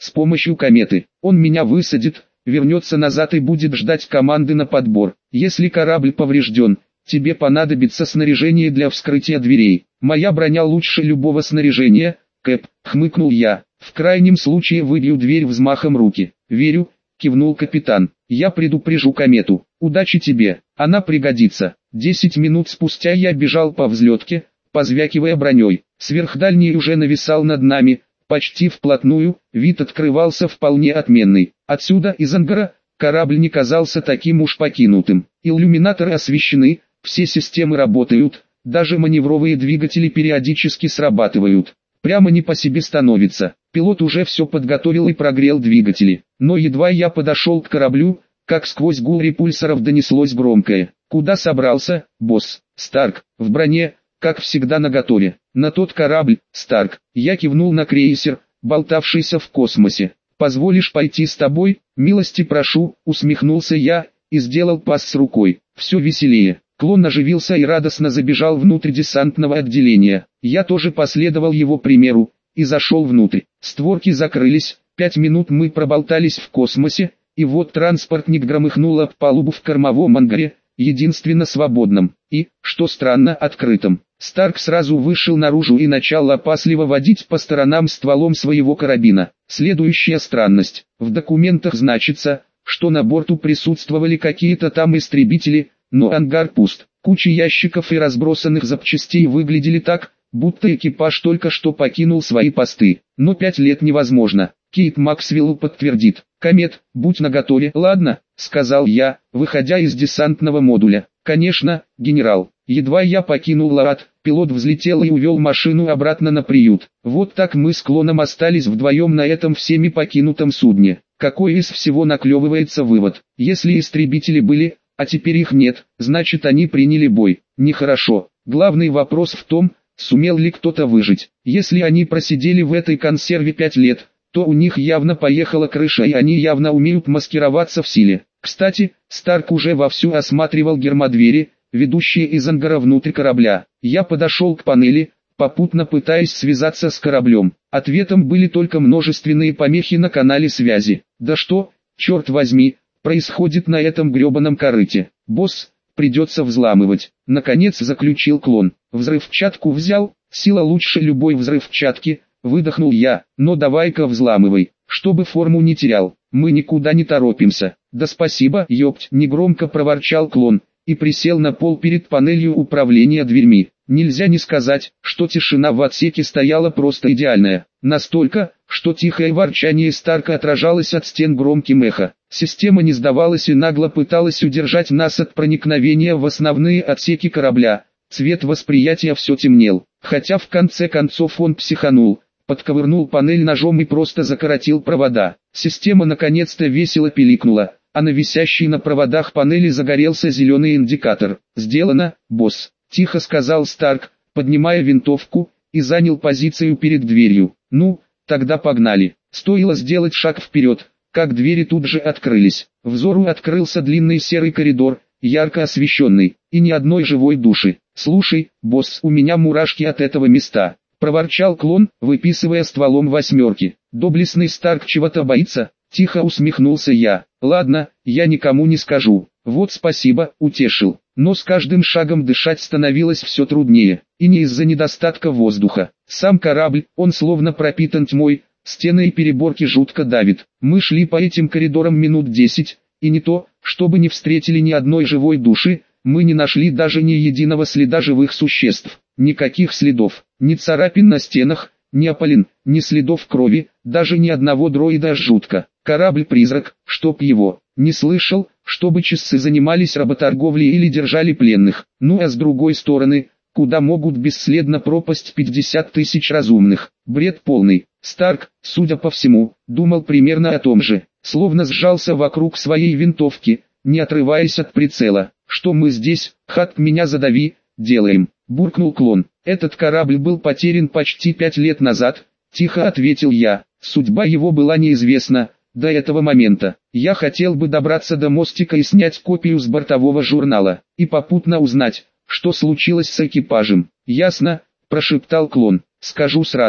с помощью кометы. Он меня высадит, вернется назад и будет ждать команды на подбор. Если корабль поврежден, тебе понадобится снаряжение для вскрытия дверей. Моя броня лучше любого снаряжения, Кэп, хмыкнул я. В крайнем случае выбью дверь взмахом руки. Верю, кивнул капитан. Я предупрежу комету. Удачи тебе, она пригодится. Десять минут спустя я бежал по взлетке, позвякивая броней. Сверхдальний уже нависал над нами, почти вплотную, вид открывался вполне отменный. Отсюда, из ангара, корабль не казался таким уж покинутым. Иллюминаторы освещены, все системы работают, даже маневровые двигатели периодически срабатывают. Прямо не по себе становится. Пилот уже все подготовил и прогрел двигатели. Но едва я подошел к кораблю, как сквозь гул репульсоров донеслось громкое: «Куда собрался, босс?» «Старк, в броне, как всегда наготове. На тот корабль, Старк». Я кивнул на крейсер, болтавшийся в космосе. «Позволишь пойти с тобой?» «Милости прошу», усмехнулся я, и сделал пас с рукой. Все веселее. Клон оживился и радостно забежал внутрь десантного отделения. Я тоже последовал его примеру, и зашел внутрь. Створки закрылись, пять минут мы проболтались в космосе, и вот транспортник громыхнул об палубу в кормовом ангаре, единственно свободном, и, что странно, открытом. Старк сразу вышел наружу и начал опасливо водить по сторонам стволом своего карабина. Следующая странность: в документах значится, что на борту присутствовали какие-то там истребители, но ангар пуст. Куча ящиков и разбросанных запчастей выглядели так, будто экипаж только что покинул свои посты. Но пять лет невозможно. Кейт Максвелл подтвердит. «Комет, будь наготове». «Ладно», — сказал я, выходя из десантного модуля. «Конечно, генерал». Едва я покинул Лаат, пилот взлетел и увел машину обратно на приют. Вот так мы с Клоном остались вдвоем на этом всеми покинутом судне. Какой из всего наклевывается вывод? Если истребители были, а теперь их нет, значит они приняли бой. Нехорошо. Главный вопрос в том, сумел ли кто-то выжить. Если они просидели в этой консерве пять лет, то у них явно поехала крыша и они явно умеют маскироваться в силе. Кстати, Старк уже вовсю осматривал гермодвери, ведущие из ангара внутрь корабля. Я подошел к панели, попутно пытаясь связаться с кораблем. Ответом были только множественные помехи на канале связи. Да что, черт возьми, происходит на этом гребаном корыте? «Босс, придется взламывать», — наконец заключил Клон. «Взрывчатку взял, сила лучше любой взрывчатки», — выдохнул я. «Но давай-ка взламывай, чтобы форму не терял, мы никуда не торопимся». «Да спасибо, ёпть», — негромко проворчал Клон, и присел на пол перед панелью управления дверьми. Нельзя не сказать, что тишина в отсеке стояла просто идеальная. Настолько, что тихое ворчание Старка отражалось от стен громким эхо. Система не сдавалась и нагло пыталась удержать нас от проникновения в основные отсеки корабля. Цвет восприятия все темнел, хотя в конце концов он психанул, подковырнул панель ножом и просто закоротил провода. Система наконец-то весело пиликнула, а на висящей на проводах панели загорелся зеленый индикатор. «Сделано, босс», — тихо сказал Старк, поднимая винтовку, и занял позицию перед дверью. «Ну, тогда погнали». Стоило сделать шаг вперед, как двери тут же открылись. Взору открылся длинный серый коридор, ярко освещенный, и ни одной живой души. «Слушай, босс, у меня мурашки от этого места», — проворчал Клон, выписывая стволом восьмерки. «Доблестный Старк чего-то боится?» — тихо усмехнулся я. «Ладно, я никому не скажу». «Вот спасибо», — утешил. Но с каждым шагом дышать становилось все труднее, и не из-за недостатка воздуха. Сам корабль, он словно пропитан тьмой, стены и переборки жутко давит. Мы шли по этим коридорам минут десять, и не то, чтобы не встретили ни одной живой души, мы не нашли даже ни единого следа живых существ. Никаких следов, ни царапин на стенах, ни опалин, ни следов крови, даже ни одного дроида. Жутко. Корабль-призрак, чтоб его, не слышал, чтобы часы занимались работорговлей или держали пленных. Ну а с другой стороны, куда могут бесследно пропасть пятьдесят тысяч разумных? Бред полный. Старк, судя по всему, думал примерно о том же, словно сжался вокруг своей винтовки, не отрываясь от прицела. «Что мы здесь, Хат, меня задави, делаем?» — буркнул Клон. «Этот корабль был потерян почти пять лет назад», — тихо ответил я. Судьба его была неизвестна до этого момента. Я хотел бы добраться до мостика и снять копию с бортового журнала, и попутно узнать, что случилось с экипажем. «Ясно», — прошептал Клон. «Скажу сразу,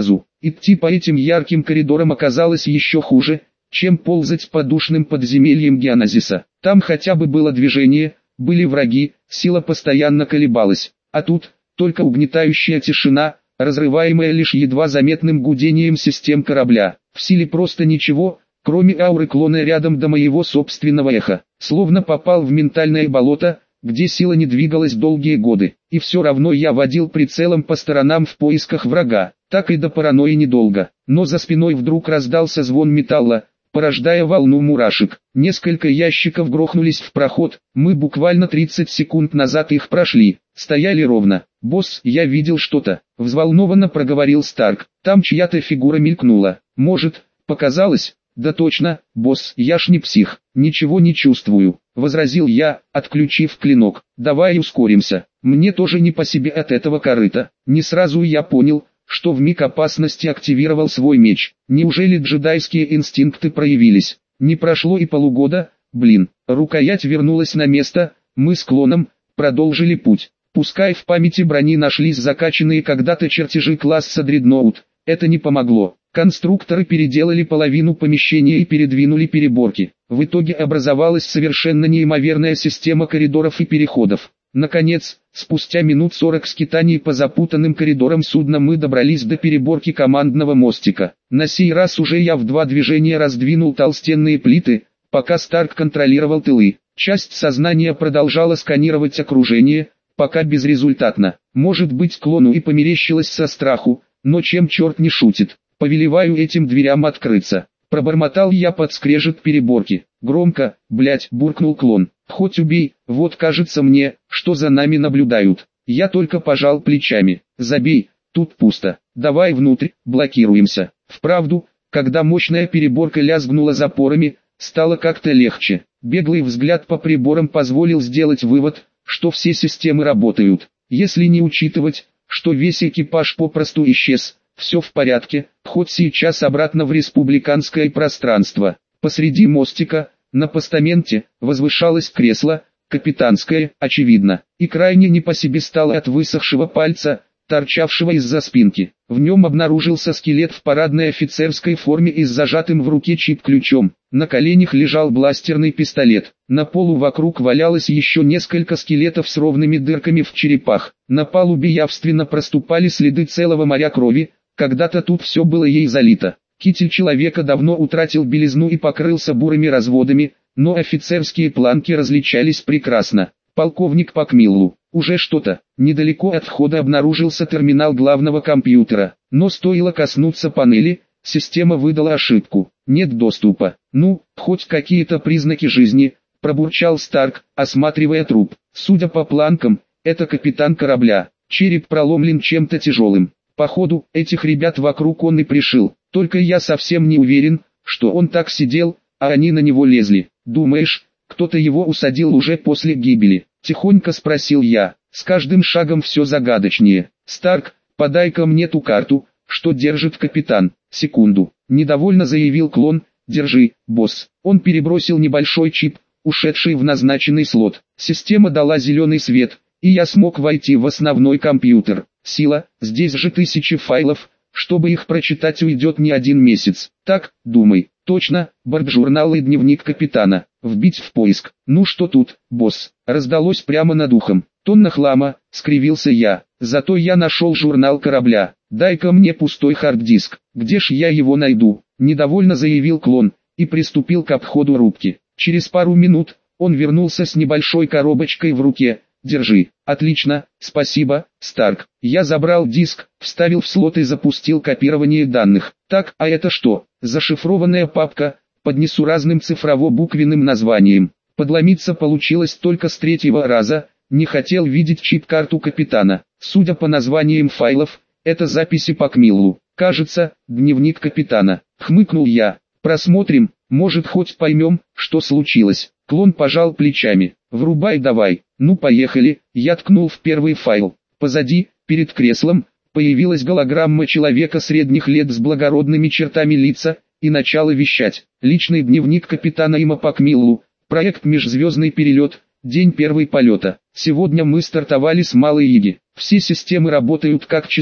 Идти по этим ярким коридорам оказалось еще хуже, чем ползать по душным подземельям Геонозиса. Там хотя бы было движение, были враги, сила постоянно колебалась. А тут только угнетающая тишина, разрываемая лишь едва заметным гудением систем корабля. В силе просто ничего, кроме ауры клона рядом до моего собственного эха. Словно попал в ментальное болото, где сила не двигалась долгие годы. И все равно я водил прицелом по сторонам в поисках врага. Так и до паранойи недолго. Но за спиной вдруг раздался звон металла, порождая волну мурашек. Несколько ящиков грохнулись в проход, мы буквально тридцать секунд назад их прошли. Стояли ровно. «Босс, я видел что-то», — взволнованно проговорил Старк. «Там чья-то фигура мелькнула. Может, показалось?» «Да точно, босс, я ж не псих, ничего не чувствую», — возразил я, отключив клинок. «Давай ускоримся, мне тоже не по себе от этого корыта». Не сразу я понял, что вмиг опасности активировал свой меч. Неужели джедайские инстинкты проявились? Не прошло и полугода, блин, рукоять вернулась на место, мы с клоном продолжили путь. Пускай в памяти брони нашлись закачанные когда-то чертежи класса дредноут, это не помогло. Конструкторы переделали половину помещения и передвинули переборки. В итоге образовалась совершенно неимоверная система коридоров и переходов. Наконец, спустя минут сорок скитаний по запутанным коридорам судна мы добрались до переборки командного мостика. На сей раз уже я в два движения раздвинул толстенные плиты, пока Старк контролировал тылы. Часть сознания продолжала сканировать окружение, пока безрезультатно. Может быть, клону и померещилось со страху, но чем черт не шутит. Повелеваю этим дверям открыться. Пробормотал я под скрежет переборки. Громко, блять, буркнул клон. Хоть убей, вот кажется мне, что за нами наблюдают. Я только пожал плечами. Забей, тут пусто. Давай внутрь, блокируемся. Вправду, когда мощная переборка лязгнула запорами, стало как-то легче. Беглый взгляд по приборам позволил сделать вывод, что все системы работают. Если не учитывать, что весь экипаж попросту исчез, все в порядке, хоть сейчас обратно в республиканское пространство. Посреди мостика, на постаменте, возвышалось кресло, капитанское, очевидно, и крайне не по себе стало от высохшего пальца, торчавшего из-за спинки. В нем обнаружился скелет в парадной офицерской форме и с зажатым в руке чип-ключом. На коленях лежал бластерный пистолет. На полу вокруг валялось еще несколько скелетов с ровными дырками в черепах. На палубе явственно проступали следы целого моря крови, когда-то тут все было ей залито. Китель человека давно утратил белизну и покрылся бурыми разводами, но офицерские планки различались прекрасно. Полковник Пакмиллу. Уже что-то. Недалеко от входа обнаружился терминал главного компьютера, но стоило коснуться панели, система выдала ошибку. Нет доступа. Ну, хоть какие-то признаки жизни, пробурчал Старк, осматривая труп. Судя по планкам, это капитан корабля. Череп проломлен чем-то тяжелым. Походу, этих ребят вокруг он и пришил. Только я совсем не уверен, что он так сидел, а они на него лезли. Думаешь, кто-то его усадил уже после гибели? Тихонько спросил я. С каждым шагом все загадочнее. Старк, подай-ка мне ту карту, что держит капитан. Секунду. Недовольно заявил клон. Держи, босс. Он перебросил небольшой чип, ушедший в назначенный слот. Система дала зеленый свет, и я смог войти в основной компьютер. Сила, здесь же тысячи файлов, чтобы их прочитать уйдет не один месяц. Так, думай. Точно, бортжурнал и дневник капитана. Вбить в поиск. Ну что тут, босс? Раздалось прямо над ухом. Тонна хлама, скривился я. Зато я нашел журнал корабля. Дай-ка мне пустой хард-диск. Где ж я его найду? Недовольно заявил клон, и приступил к обходу рубки. Через пару минут, он вернулся с небольшой коробочкой в руке. Держи. Отлично, спасибо, Старк. Я забрал диск, вставил в слот и запустил копирование данных. Так, а это что? Зашифрованная папка, под несуразным цифрово-буквенным названием. Подломиться получилось только с третьего раза, не хотел видеть чип-карту капитана. Судя по названиям файлов, это записи по Кмиллу. Кажется, дневник капитана. Хмыкнул я. Просмотрим, может хоть поймем, что случилось. Клон пожал плечами. Врубай давай. Ну поехали. Я ткнул в первый файл. Позади, перед креслом, появилась голограмма человека средних лет с благородными чертами лица, и начала вещать. Личный дневник капитана Има Пакмиллу. Проект «Межзвездный перелет». День первый полета. Сегодня мы стартовали с Малой Иги. Все системы работают как часы,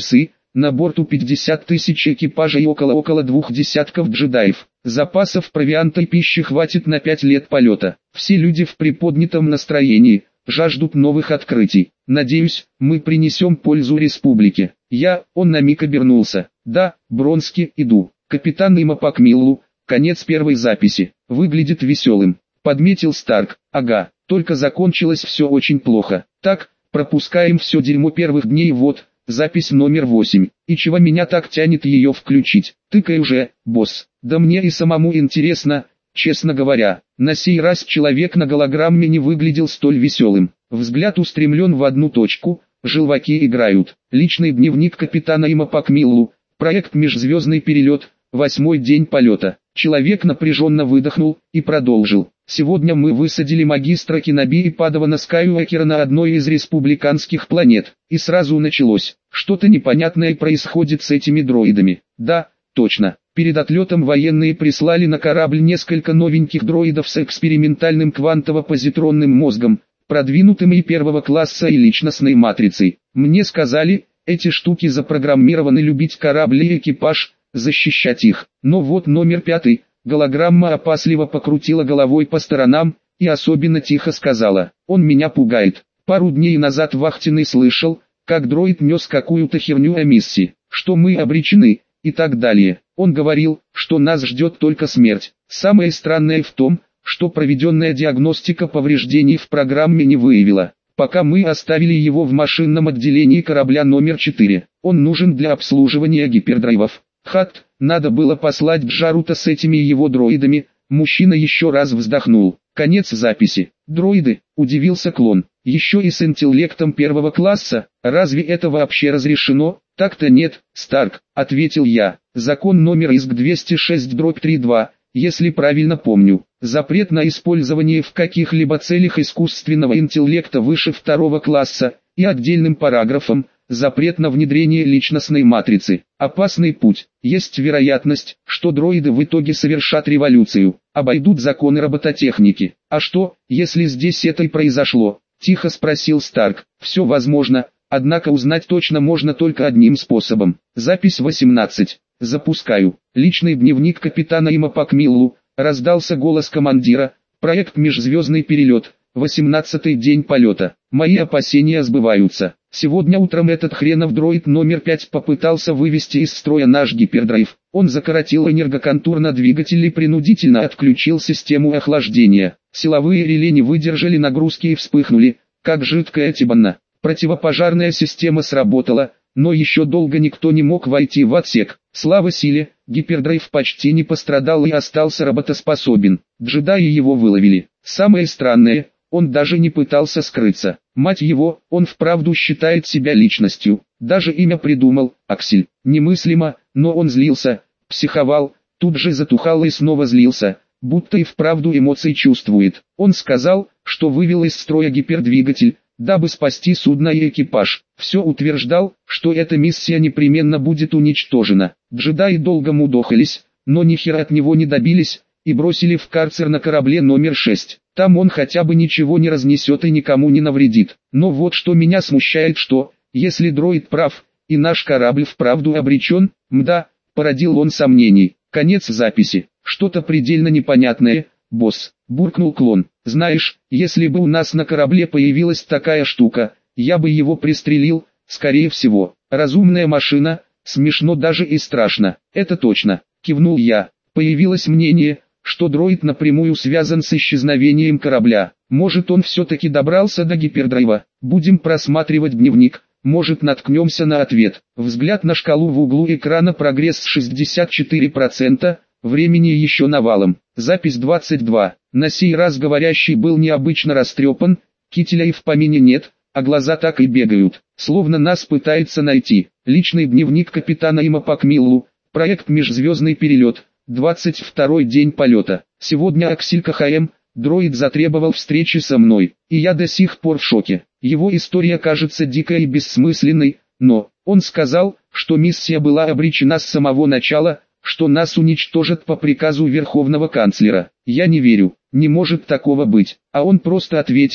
на борту пятьдесят тысяч экипажа и около около двух десятков джедаев. Запасов провианта и пищи хватит на пять лет полета. Все люди в приподнятом настроении, жаждут новых открытий. Надеюсь, мы принесем пользу республике. Я, он на миг обернулся. Да, Бронски, иду. Капитан Имапак Миллу, конец первой записи. Выглядит веселым. Подметил Старк. Ага, только закончилось все очень плохо. Так, пропускаем все дерьмо первых дней, вот, запись номер восемь. И чего меня так тянет ее включить? Тыкай уже, босс. Да мне и самому интересно, честно говоря. На сей раз человек на голограмме не выглядел столь веселым. Взгляд устремлен в одну точку, желваки играют. Личный дневник капитана Имапак Миллу, проект «Межзвездный перелет», восьмой день полета. Человек напряженно выдохнул и продолжил. Сегодня мы высадили магистра Кеноби и Падавана Скайуокера на одной из республиканских планет. И сразу началось. Что-то непонятное происходит с этими дроидами. Да, точно. Перед отлетом военные прислали на корабль несколько новеньких дроидов с экспериментальным квантово-позитронным мозгом, продвинутым и первого класса и личностной матрицей. Мне сказали, эти штуки запрограммированы любить корабль и экипаж, защищать их. Но вот номер пятый, голограмма опасливо покрутила головой по сторонам, и особенно тихо сказала: «Он меня пугает». Пару дней назад Вахтенный слышал, как дроид нес какую-то херню о миссии, что мы обречены, и так далее. Он говорил, что нас ждет только смерть. Самое странное в том, что проведенная диагностика повреждений в программе не выявила. Пока мы оставили его в машинном отделении корабля номер четыре. Он нужен для обслуживания гипердрайвов. Хат, надо было послать Джарута с этими его дроидами. Мужчина еще раз вздохнул. Конец записи. Дроиды, удивился клон. Еще и с интеллектом первого класса. Разве это вообще разрешено? Так-то нет, Старк, ответил я. Закон номер ИСК двести шесть дробь три два, если правильно помню. Запрет на использование в каких-либо целях искусственного интеллекта выше второго класса, и отдельным параграфом, запрет на внедрение личностной матрицы. Опасный путь. Есть вероятность, что дроиды в итоге совершат революцию, обойдут законы робототехники. А что, если здесь это и произошло? Тихо спросил Старк. Все возможно, однако узнать точно можно только одним способом. Запись восемнадцать. Запускаю. Личный дневник капитана Имапак Миллу. Раздался голос командира. Проект «Межзвездный перелет». восемнадцатый день полета. Мои опасения сбываются. Сегодня утром этот хренов дроид номер пять попытался вывести из строя наш гипердрайв. Он закоротил энергоконтур на двигателе и принудительно отключил систему охлаждения. Силовые реле не выдержали нагрузки и вспыхнули, как жидкая тибанна. Противопожарная система сработала, но еще долго никто не мог войти в отсек. Слава силе, гипердрайв почти не пострадал и остался работоспособен. Джедаи его выловили. Самое странное, он даже не пытался скрыться. Мать его, он вправду считает себя личностью. Даже имя придумал, Аксель. Немыслимо, но он злился, психовал, тут же затухал и снова злился, будто и вправду эмоции чувствует. Он сказал, что вывел из строя гипердвигатель, дабы спасти судно и экипаж. Все утверждал, что эта миссия непременно будет уничтожена. Джедаи долго мудохались, но ни хера от него не добились, и бросили в карцер на корабле номер шесть. Там он хотя бы ничего не разнесет и никому не навредит. Но вот что меня смущает, что, если дроид прав, и наш корабль вправду обречен, мда, породил он сомнений. Конец записи. Что-то предельно непонятное, босс, буркнул клон. Знаешь, если бы у нас на корабле появилась такая штука, я бы его пристрелил, скорее всего. Разумная машина, смешно даже и страшно. Это точно, кивнул я. Появилось мнение, что дроид напрямую связан с исчезновением корабля. Может, он все-таки добрался до гипердрайва. Будем просматривать дневник, может, наткнемся на ответ. Взгляд на шкалу в углу экрана, прогресс шестьдесят четыре процента, времени еще навалом. Запись двадцать два. На сей раз говорящий был необычно растрепан, кителя и в помине нет, а глаза так и бегают, словно нас пытается найти. Личный дневник капитана Имапак Миллу, проект «Межзвездный перелет». двадцать второй день полета. Сегодня Аксель КХМ, дроид, затребовал встречи со мной, и я до сих пор в шоке. Его история кажется дикой и бессмысленной, но, он сказал, что миссия была обречена с самого начала, что нас уничтожат по приказу Верховного канцлера. Я не верю, не может такого быть. А он просто ответил,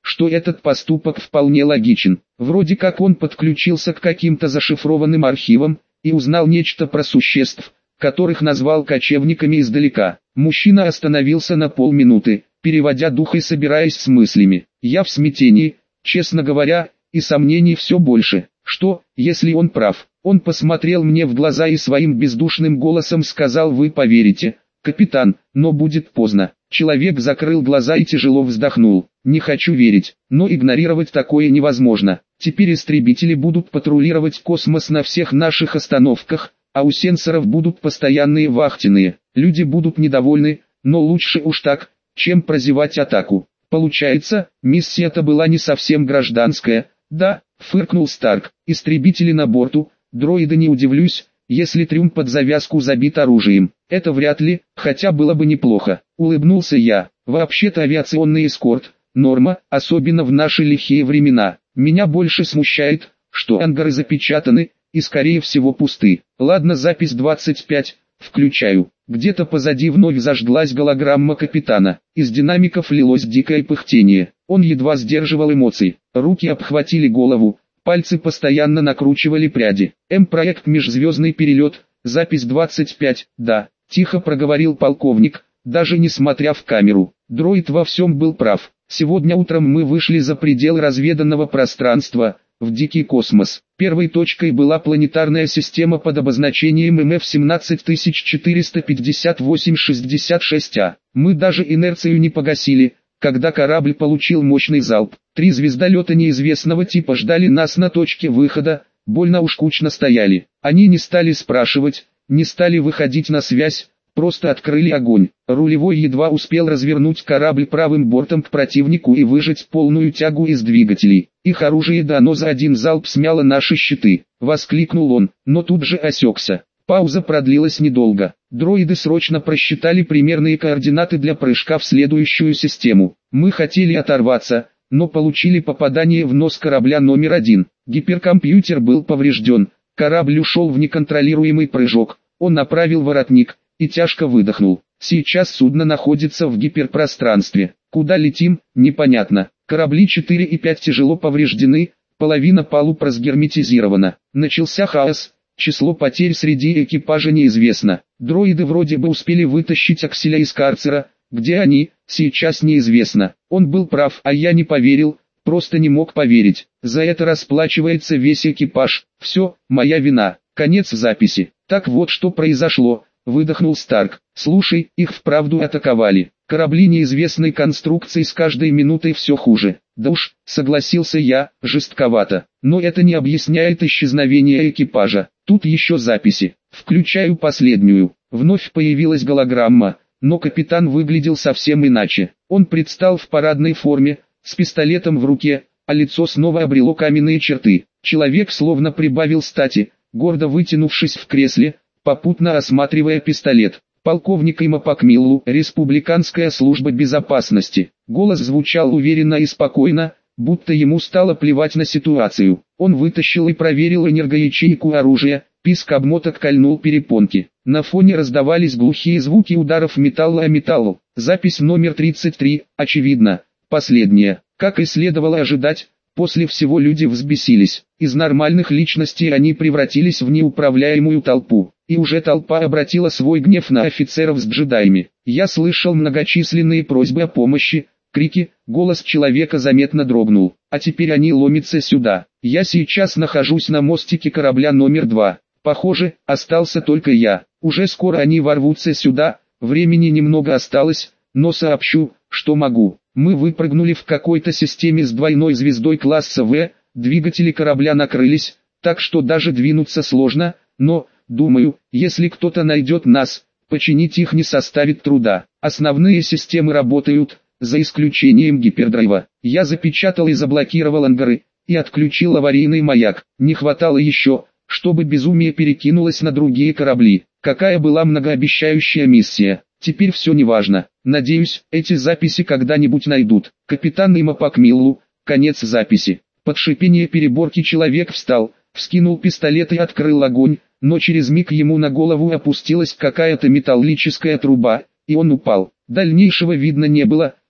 что этот поступок вполне логичен. Вроде как он подключился к каким-то зашифрованным архивам и узнал нечто про существ, которых назвал кочевниками издалека. Мужчина остановился на полминуты, переводя дух и собираясь с мыслями. Я в смятении, честно говоря, и сомнений все больше. Что, если он прав? Он посмотрел мне в глаза и своим бездушным голосом сказал: «Вы поверите, капитан, но будет поздно». Человек закрыл глаза и тяжело вздохнул. «Не хочу верить, но игнорировать такое невозможно. Теперь истребители будут патрулировать космос на всех наших остановках, а у сенсоров будут постоянные вахтенные. Люди будут недовольны, но лучше уж так, чем прозевать атаку. Получается, миссия-то была не совсем гражданская». «Да», — фыркнул Старк, — «истребители на борту, дроиды, не удивлюсь, если трюм под завязку забит оружием. Это вряд ли, хотя было бы неплохо». Улыбнулся я. «Вообще-то авиационный эскорт — норма, особенно в наши лихие времена. Меня больше смущает, что ангары запечатаны и скорее всего пусты». Ладно, запись двадцать пять, включаю. Где-то позади вновь зажглась голограмма капитана. Из динамиков лилось дикое пыхтение. Он едва сдерживал эмоций. Руки обхватили голову, пальцы постоянно накручивали пряди. М-проект «Межзвездный перелет», запись двадцать пять, да, тихо проговорил полковник, даже не смотря в камеру. Дроид во всем был прав. Сегодня утром мы вышли за пределы разведанного пространства, в дикий космос. Первой точкой была планетарная система под обозначением эм эф семнадцать четыреста пятьдесят восемь шестьдесят шесть а. Мы даже инерцию не погасили, когда корабль получил мощный залп. Три звездолета неизвестного типа ждали нас на точке выхода, больно уж кучно стояли. Они не стали спрашивать, не стали выходить на связь, просто открыли огонь. Рулевой едва успел развернуть корабль правым бортом к противнику и выжать полную тягу из двигателей. Их оружие дано за один залп смяло наши щиты. Воскликнул он, но тут же осекся. Пауза продлилась недолго. Дроиды срочно просчитали примерные координаты для прыжка в следующую систему. Мы хотели оторваться, но получили попадание в нос корабля номер один. Гиперкомпьютер был поврежден. Корабль ушел в неконтролируемый прыжок. Он направил воротник и тяжко выдохнул. Сейчас судно находится в гиперпространстве. Куда летим, непонятно. Корабли четыре и пять тяжело повреждены, половина палуб разгерметизирована. Начался хаос, число потерь среди экипажа неизвестно. Дроиды вроде бы успели вытащить Акселя из карцера, где они, сейчас неизвестно. Он был прав, а я не поверил, просто не мог поверить. За это расплачивается весь экипаж. Все, моя вина. Конец записи. Так вот что произошло. Выдохнул Старк. Слушай, их вправду атаковали. Корабли неизвестной конструкции с каждой минутой все хуже. Да уж, согласился я, жестковато. Но это не объясняет исчезновение экипажа. Тут еще записи. Включаю последнюю. Вновь появилась голограмма, но капитан выглядел совсем иначе. Он предстал в парадной форме, с пистолетом в руке, а лицо снова обрело каменные черты. Человек словно прибавил стати, гордо вытянувшись в кресле, попутно осматривая пистолет. Полковник Има Пакмиллу, Республиканская служба безопасности. Голос звучал уверенно и спокойно, будто ему стало плевать на ситуацию. Он вытащил и проверил энергоячейку оружия, писк обмоток кольнул перепонки. На фоне раздавались глухие звуки ударов металла о металл. Запись номер тридцать три, очевидно, последняя. Как и следовало ожидать, после всего люди взбесились. Из нормальных личностей они превратились в неуправляемую толпу. И уже толпа обратила свой гнев на офицеров с джедаями. Я слышал многочисленные просьбы о помощи, крики, голос человека заметно дрогнул. А теперь они ломятся сюда. Я сейчас нахожусь на мостике корабля номер два. Похоже, остался только я. Уже скоро они ворвутся сюда, времени немного осталось, но сообщу, что могу. Мы выпрыгнули в какой-то системе с двойной звездой класса В, двигатели корабля накрылись, так что даже двинуться сложно, но, думаю, если кто-то найдет нас, починить их не составит труда. Основные системы работают, за исключением гипердрайва. Я запечатал и заблокировал ангары, и отключил аварийный маяк. Не хватало еще, чтобы безумие перекинулось на другие корабли. Какая была многообещающая миссия. Теперь все неважно. Надеюсь, эти записи когда-нибудь найдут. Капитан Има Пакмиллу, конец записи. Под шипение переборки человек встал, вскинул пистолет и открыл огонь, но через миг ему на голову опустилась какая-то металлическая труба, и он упал. Дальнейшего видно не было,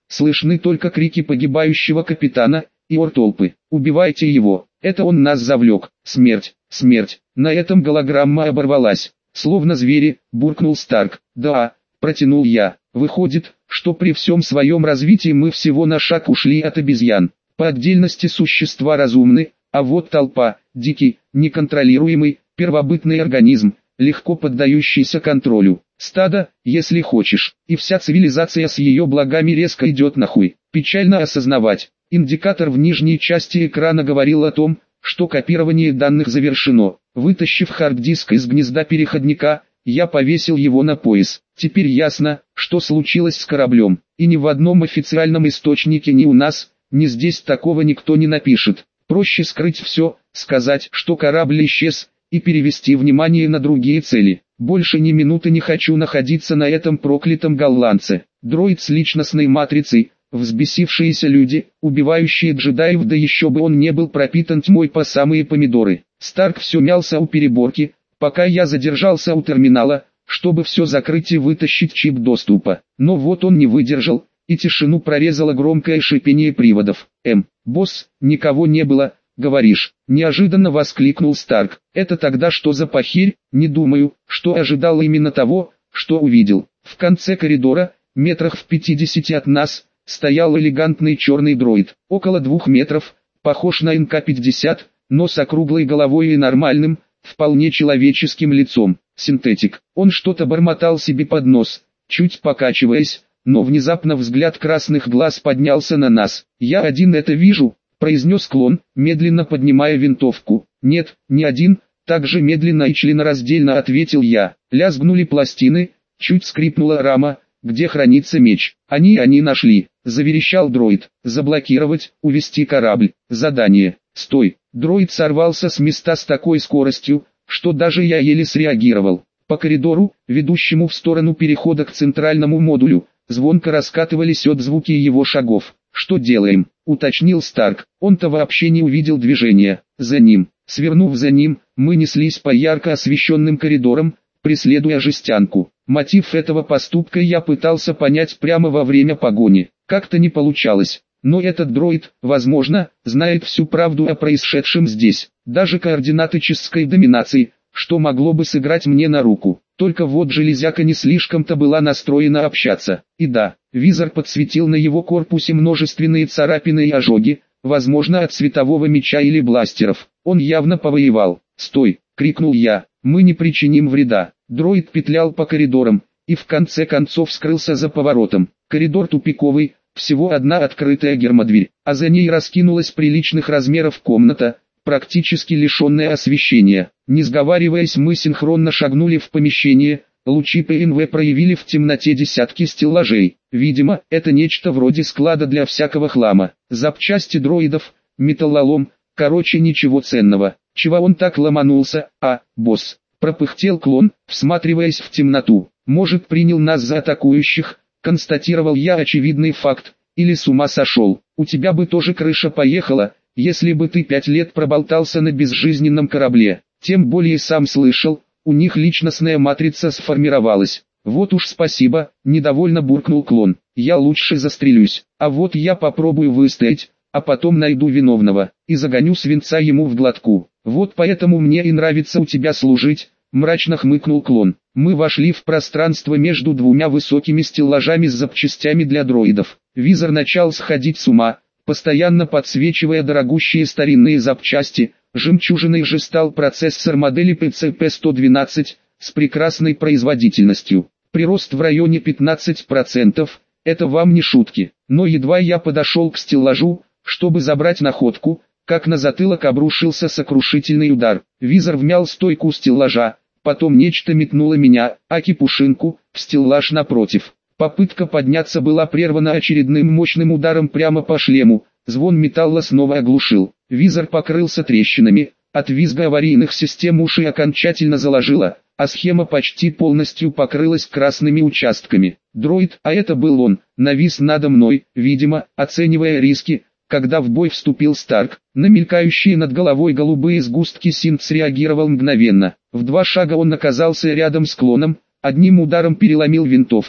слышны только крики погибающего капитана и ор толпы. «Убивайте его, это он нас завлек, смерть, смерть!» На этом голограмма оборвалась. «Словно звери», буркнул Старк. «Да», протянул я, «выходит, что при всем своем развитии мы всего на шаг ушли от обезьян. По отдельности существа разумны, а вот толпа, дикий, неконтролируемый, первобытный организм, легко поддающийся контролю. Стадо, если хочешь, и вся цивилизация с ее благами резко идет нахуй». Печально осознавать. Индикатор в нижней части экрана говорил о том, что копирование данных завершено. Вытащив хард-диск из гнезда переходника, я повесил его на пояс. Теперь ясно, что случилось с кораблем, и ни в одном официальном источнике ни у нас, ни здесь такого никто не напишет. Проще скрыть все, сказать, что корабль исчез, и перевести внимание на другие цели. Больше ни минуты не хочу находиться на этом проклятом голландце. Дроид с личностной матрицей, взбесившиеся люди, убивающие джедаев, да еще бы он не был пропитан тьмой по самые помидоры. Старк все мялся у переборки, пока я задержался у терминала, чтобы все закрыть и вытащить чип доступа. Но вот он не выдержал, и тишину прорезало громкое шипение приводов. «Эм, босс, никого не было, говоришь?» Неожиданно воскликнул Старк. «Это тогда что за похерь?» «Не думаю, что ожидал именно того, что увидел». В конце коридора, метрах в пятидесяти от нас, стоял элегантный черный дроид, около двух метров, похож на эн ка пятьдесят, но с округлой головой и нормальным, вполне человеческим лицом. Синтетик. Он что-то бормотал себе под нос, чуть покачиваясь, но внезапно взгляд красных глаз поднялся на нас. «Я один это вижу», — произнес клон, медленно поднимая винтовку. «Нет, не один», — так же медленно и членораздельно ответил я. Лязгнули пластины, чуть скрипнула рама, где хранится меч. «Они они нашли», — заверещал дроид. «Заблокировать, увести корабль. Задание. Стой». Дроид сорвался с места с такой скоростью, что даже я еле среагировал. По коридору, ведущему в сторону перехода к центральному модулю, звонко раскатывались отзвуки его шагов. «Что делаем?» — уточнил Старк. Он-то вообще не увидел движения. За ним. Свернув за ним, мы неслись по ярко освещенным коридорам, преследуя жестянку. Мотив этого поступка я пытался понять прямо во время погони. Как-то не получалось. Но этот дроид, возможно, знает всю правду о происшедшем здесь. Даже координаты чистской доминации, что могло бы сыграть мне на руку. Только вот железяка не слишком-то была настроена общаться. И да, визор подсветил на его корпусе множественные царапины и ожоги, возможно от светового меча или бластеров. Он явно повоевал. «Стой!» — крикнул я. «Мы не причиним вреда». Дроид петлял по коридорам, и в конце концов скрылся за поворотом. Коридор тупиковый, всего одна открытая гермодверь, а за ней раскинулась приличных размеров комната, практически лишенная освещения. Не сговариваясь, мы синхронно шагнули в помещение, лучи пэ эн вэ проявили в темноте десятки стеллажей. Видимо, это нечто вроде склада для всякого хлама, запчасти дроидов, металлолом, короче ничего ценного. Чего он так ломанулся, а, босс? Пропыхтел клон, всматриваясь в темноту. Может, принял нас за атакующих? Констатировал я очевидный факт, или с ума сошел. У тебя бы тоже крыша поехала, если бы ты пять лет проболтался на безжизненном корабле. Тем более сам слышал, у них личностная матрица сформировалась. Вот уж спасибо, недовольно буркнул клон. Я лучше застрелюсь, а вот я попробую выстоять, а потом найду виновного, и загоню свинца ему в глотку. Вот поэтому мне и нравится у тебя служить, мрачно хмыкнул клон. Мы вошли в пространство между двумя высокими стеллажами с запчастями для дроидов. Визор начал сходить с ума, постоянно подсвечивая дорогущие старинные запчасти. Жемчужиной же стал процессор модели пэ цэ пэ сто двенадцать, с прекрасной производительностью. Прирост в районе пятнадцати процентов, это вам не шутки. Но едва я подошел к стеллажу, чтобы забрать находку, как на затылок обрушился сокрушительный удар. Визор вмял стойку стеллажа, потом нечто метнуло меня, аки-пушинку, в стеллаж напротив. Попытка подняться была прервана очередным мощным ударом прямо по шлему, звон металла снова оглушил. Визор покрылся трещинами, от визга аварийных систем уши окончательно заложило, а схема почти полностью покрылась красными участками. Дроид, а это был он, навис надо мной, видимо, оценивая риски. Когда в бой вступил Старк, на мелькающие над головой голубые сгустки синт среагировал мгновенно. В два шага он оказался рядом с клоном, одним ударом переломил винтовку,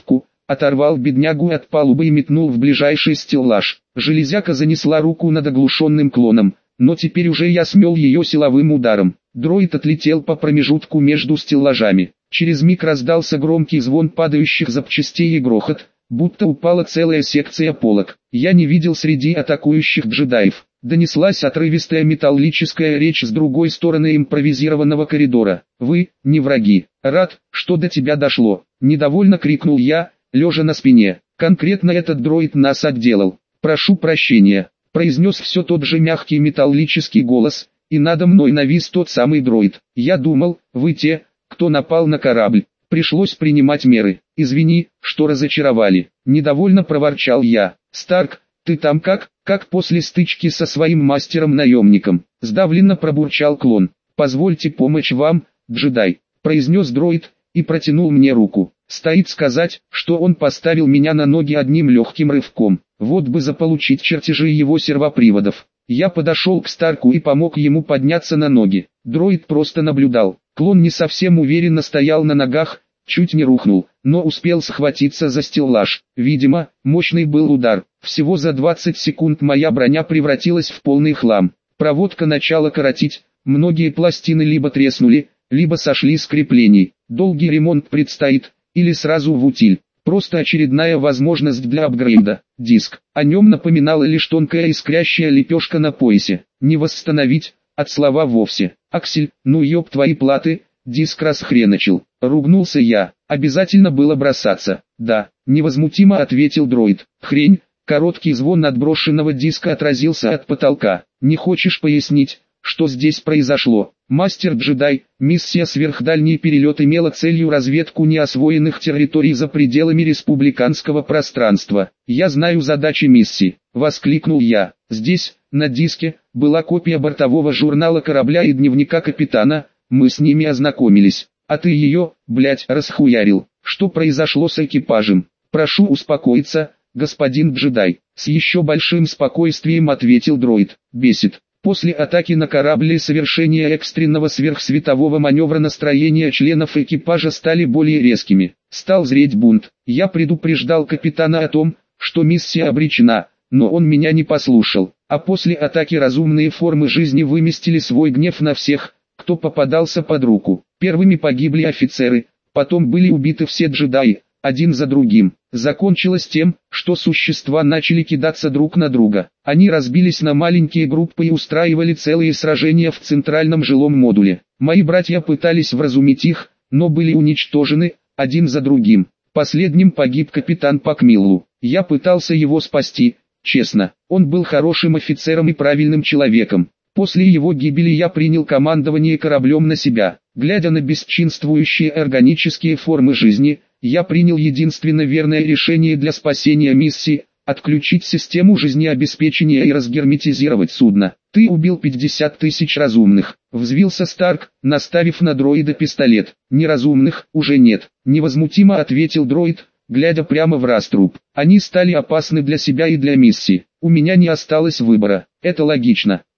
оторвал беднягу от палубы и метнул в ближайший стеллаж. Железяка занесла руку над оглушенным клоном, но теперь уже я смел ее силовым ударом. Дроид отлетел по промежутку между стеллажами. Через миг раздался громкий звон падающих запчастей и грохот, будто упала целая секция полок. Я не видел среди атакующих джедаев. Донеслась отрывистая металлическая речь с другой стороны импровизированного коридора. «Вы, не враги. Рад, что до тебя дошло», — недовольно крикнул я, лежа на спине. «Конкретно этот дроид нас отделал. Прошу прощения», — произнес все тот же мягкий металлический голос, и надо мной навис тот самый дроид. «Я думал, вы те, кто напал на корабль. Пришлось принимать меры. Извини, что разочаровали», — недовольно проворчал я. «Старк, ты там как, как после стычки со своим мастером-наемником?» — сдавленно пробурчал клон. «Позвольте помочь вам, джедай», — произнес дроид, и протянул мне руку. Стоит сказать, что он поставил меня на ноги одним легким рывком. Вот бы заполучить чертежи его сервоприводов. Я подошел к Старку и помог ему подняться на ноги. Дроид просто наблюдал. Клон не совсем уверенно стоял на ногах, чуть не рухнул, но успел схватиться за стеллаж. Видимо, мощный был удар. Всего за двадцать секунд моя броня превратилась в полный хлам. Проводка начала коротить, многие пластины либо треснули, либо сошли с креплений. Долгий ремонт предстоит, или сразу в утиль. Просто очередная возможность для апгрейда. Диск. О нем напоминала лишь тонкая искрящая лепешка на поясе. Не восстановить, от слова вовсе. «Аксель, ну ёб твои платы», диск расхреночил. Ругнулся я. Обязательно было бросаться. «Да», невозмутимо ответил дроид. «Хрень». Короткий звон отброшенного диска отразился от потолка. «Не хочешь пояснить, что здесь произошло?» Мастер-джедай, миссия «Сверхдальний перелет» имела целью разведку неосвоенных территорий за пределами республиканского пространства. «Я знаю задачи миссии», — воскликнул я. «Здесь, на диске, была копия бортового журнала корабля и дневника капитана, мы с ними ознакомились. А ты ее, блять, расхуярил. Что произошло с экипажем?» «Прошу успокоиться, господин джедай», — с еще большим спокойствием ответил дроид. «Бесит». После атаки на корабль и совершения экстренного сверхсветового маневра настроения членов экипажа стали более резкими. Стал зреть бунт. Я предупреждал капитана о том, что миссия обречена, но он меня не послушал. А после атаки разумные формы жизни выместили свой гнев на всех, кто попадался под руку. Первыми погибли офицеры, потом были убиты все джедаи, один за другим. Закончилось тем, что существа начали кидаться друг на друга. Они разбились на маленькие группы и устраивали целые сражения в центральном жилом модуле. Мои братья пытались вразумить их, но были уничтожены, один за другим. Последним погиб капитан Пакмиллу. Я пытался его спасти, честно. Он был хорошим офицером и правильным человеком. После его гибели я принял командование кораблем на себя. Глядя на бесчинствующие органические формы жизни, я принял единственно верное решение для спасения миссии – отключить систему жизнеобеспечения и разгерметизировать судно. «Ты убил пятьдесят тысяч разумных», – взвился Старк, наставив на дроида пистолет. «Неразумных уже нет», – невозмутимо ответил дроид, глядя прямо в раструб. «Они стали опасны для себя и для миссии. У меня не осталось выбора. Это логично.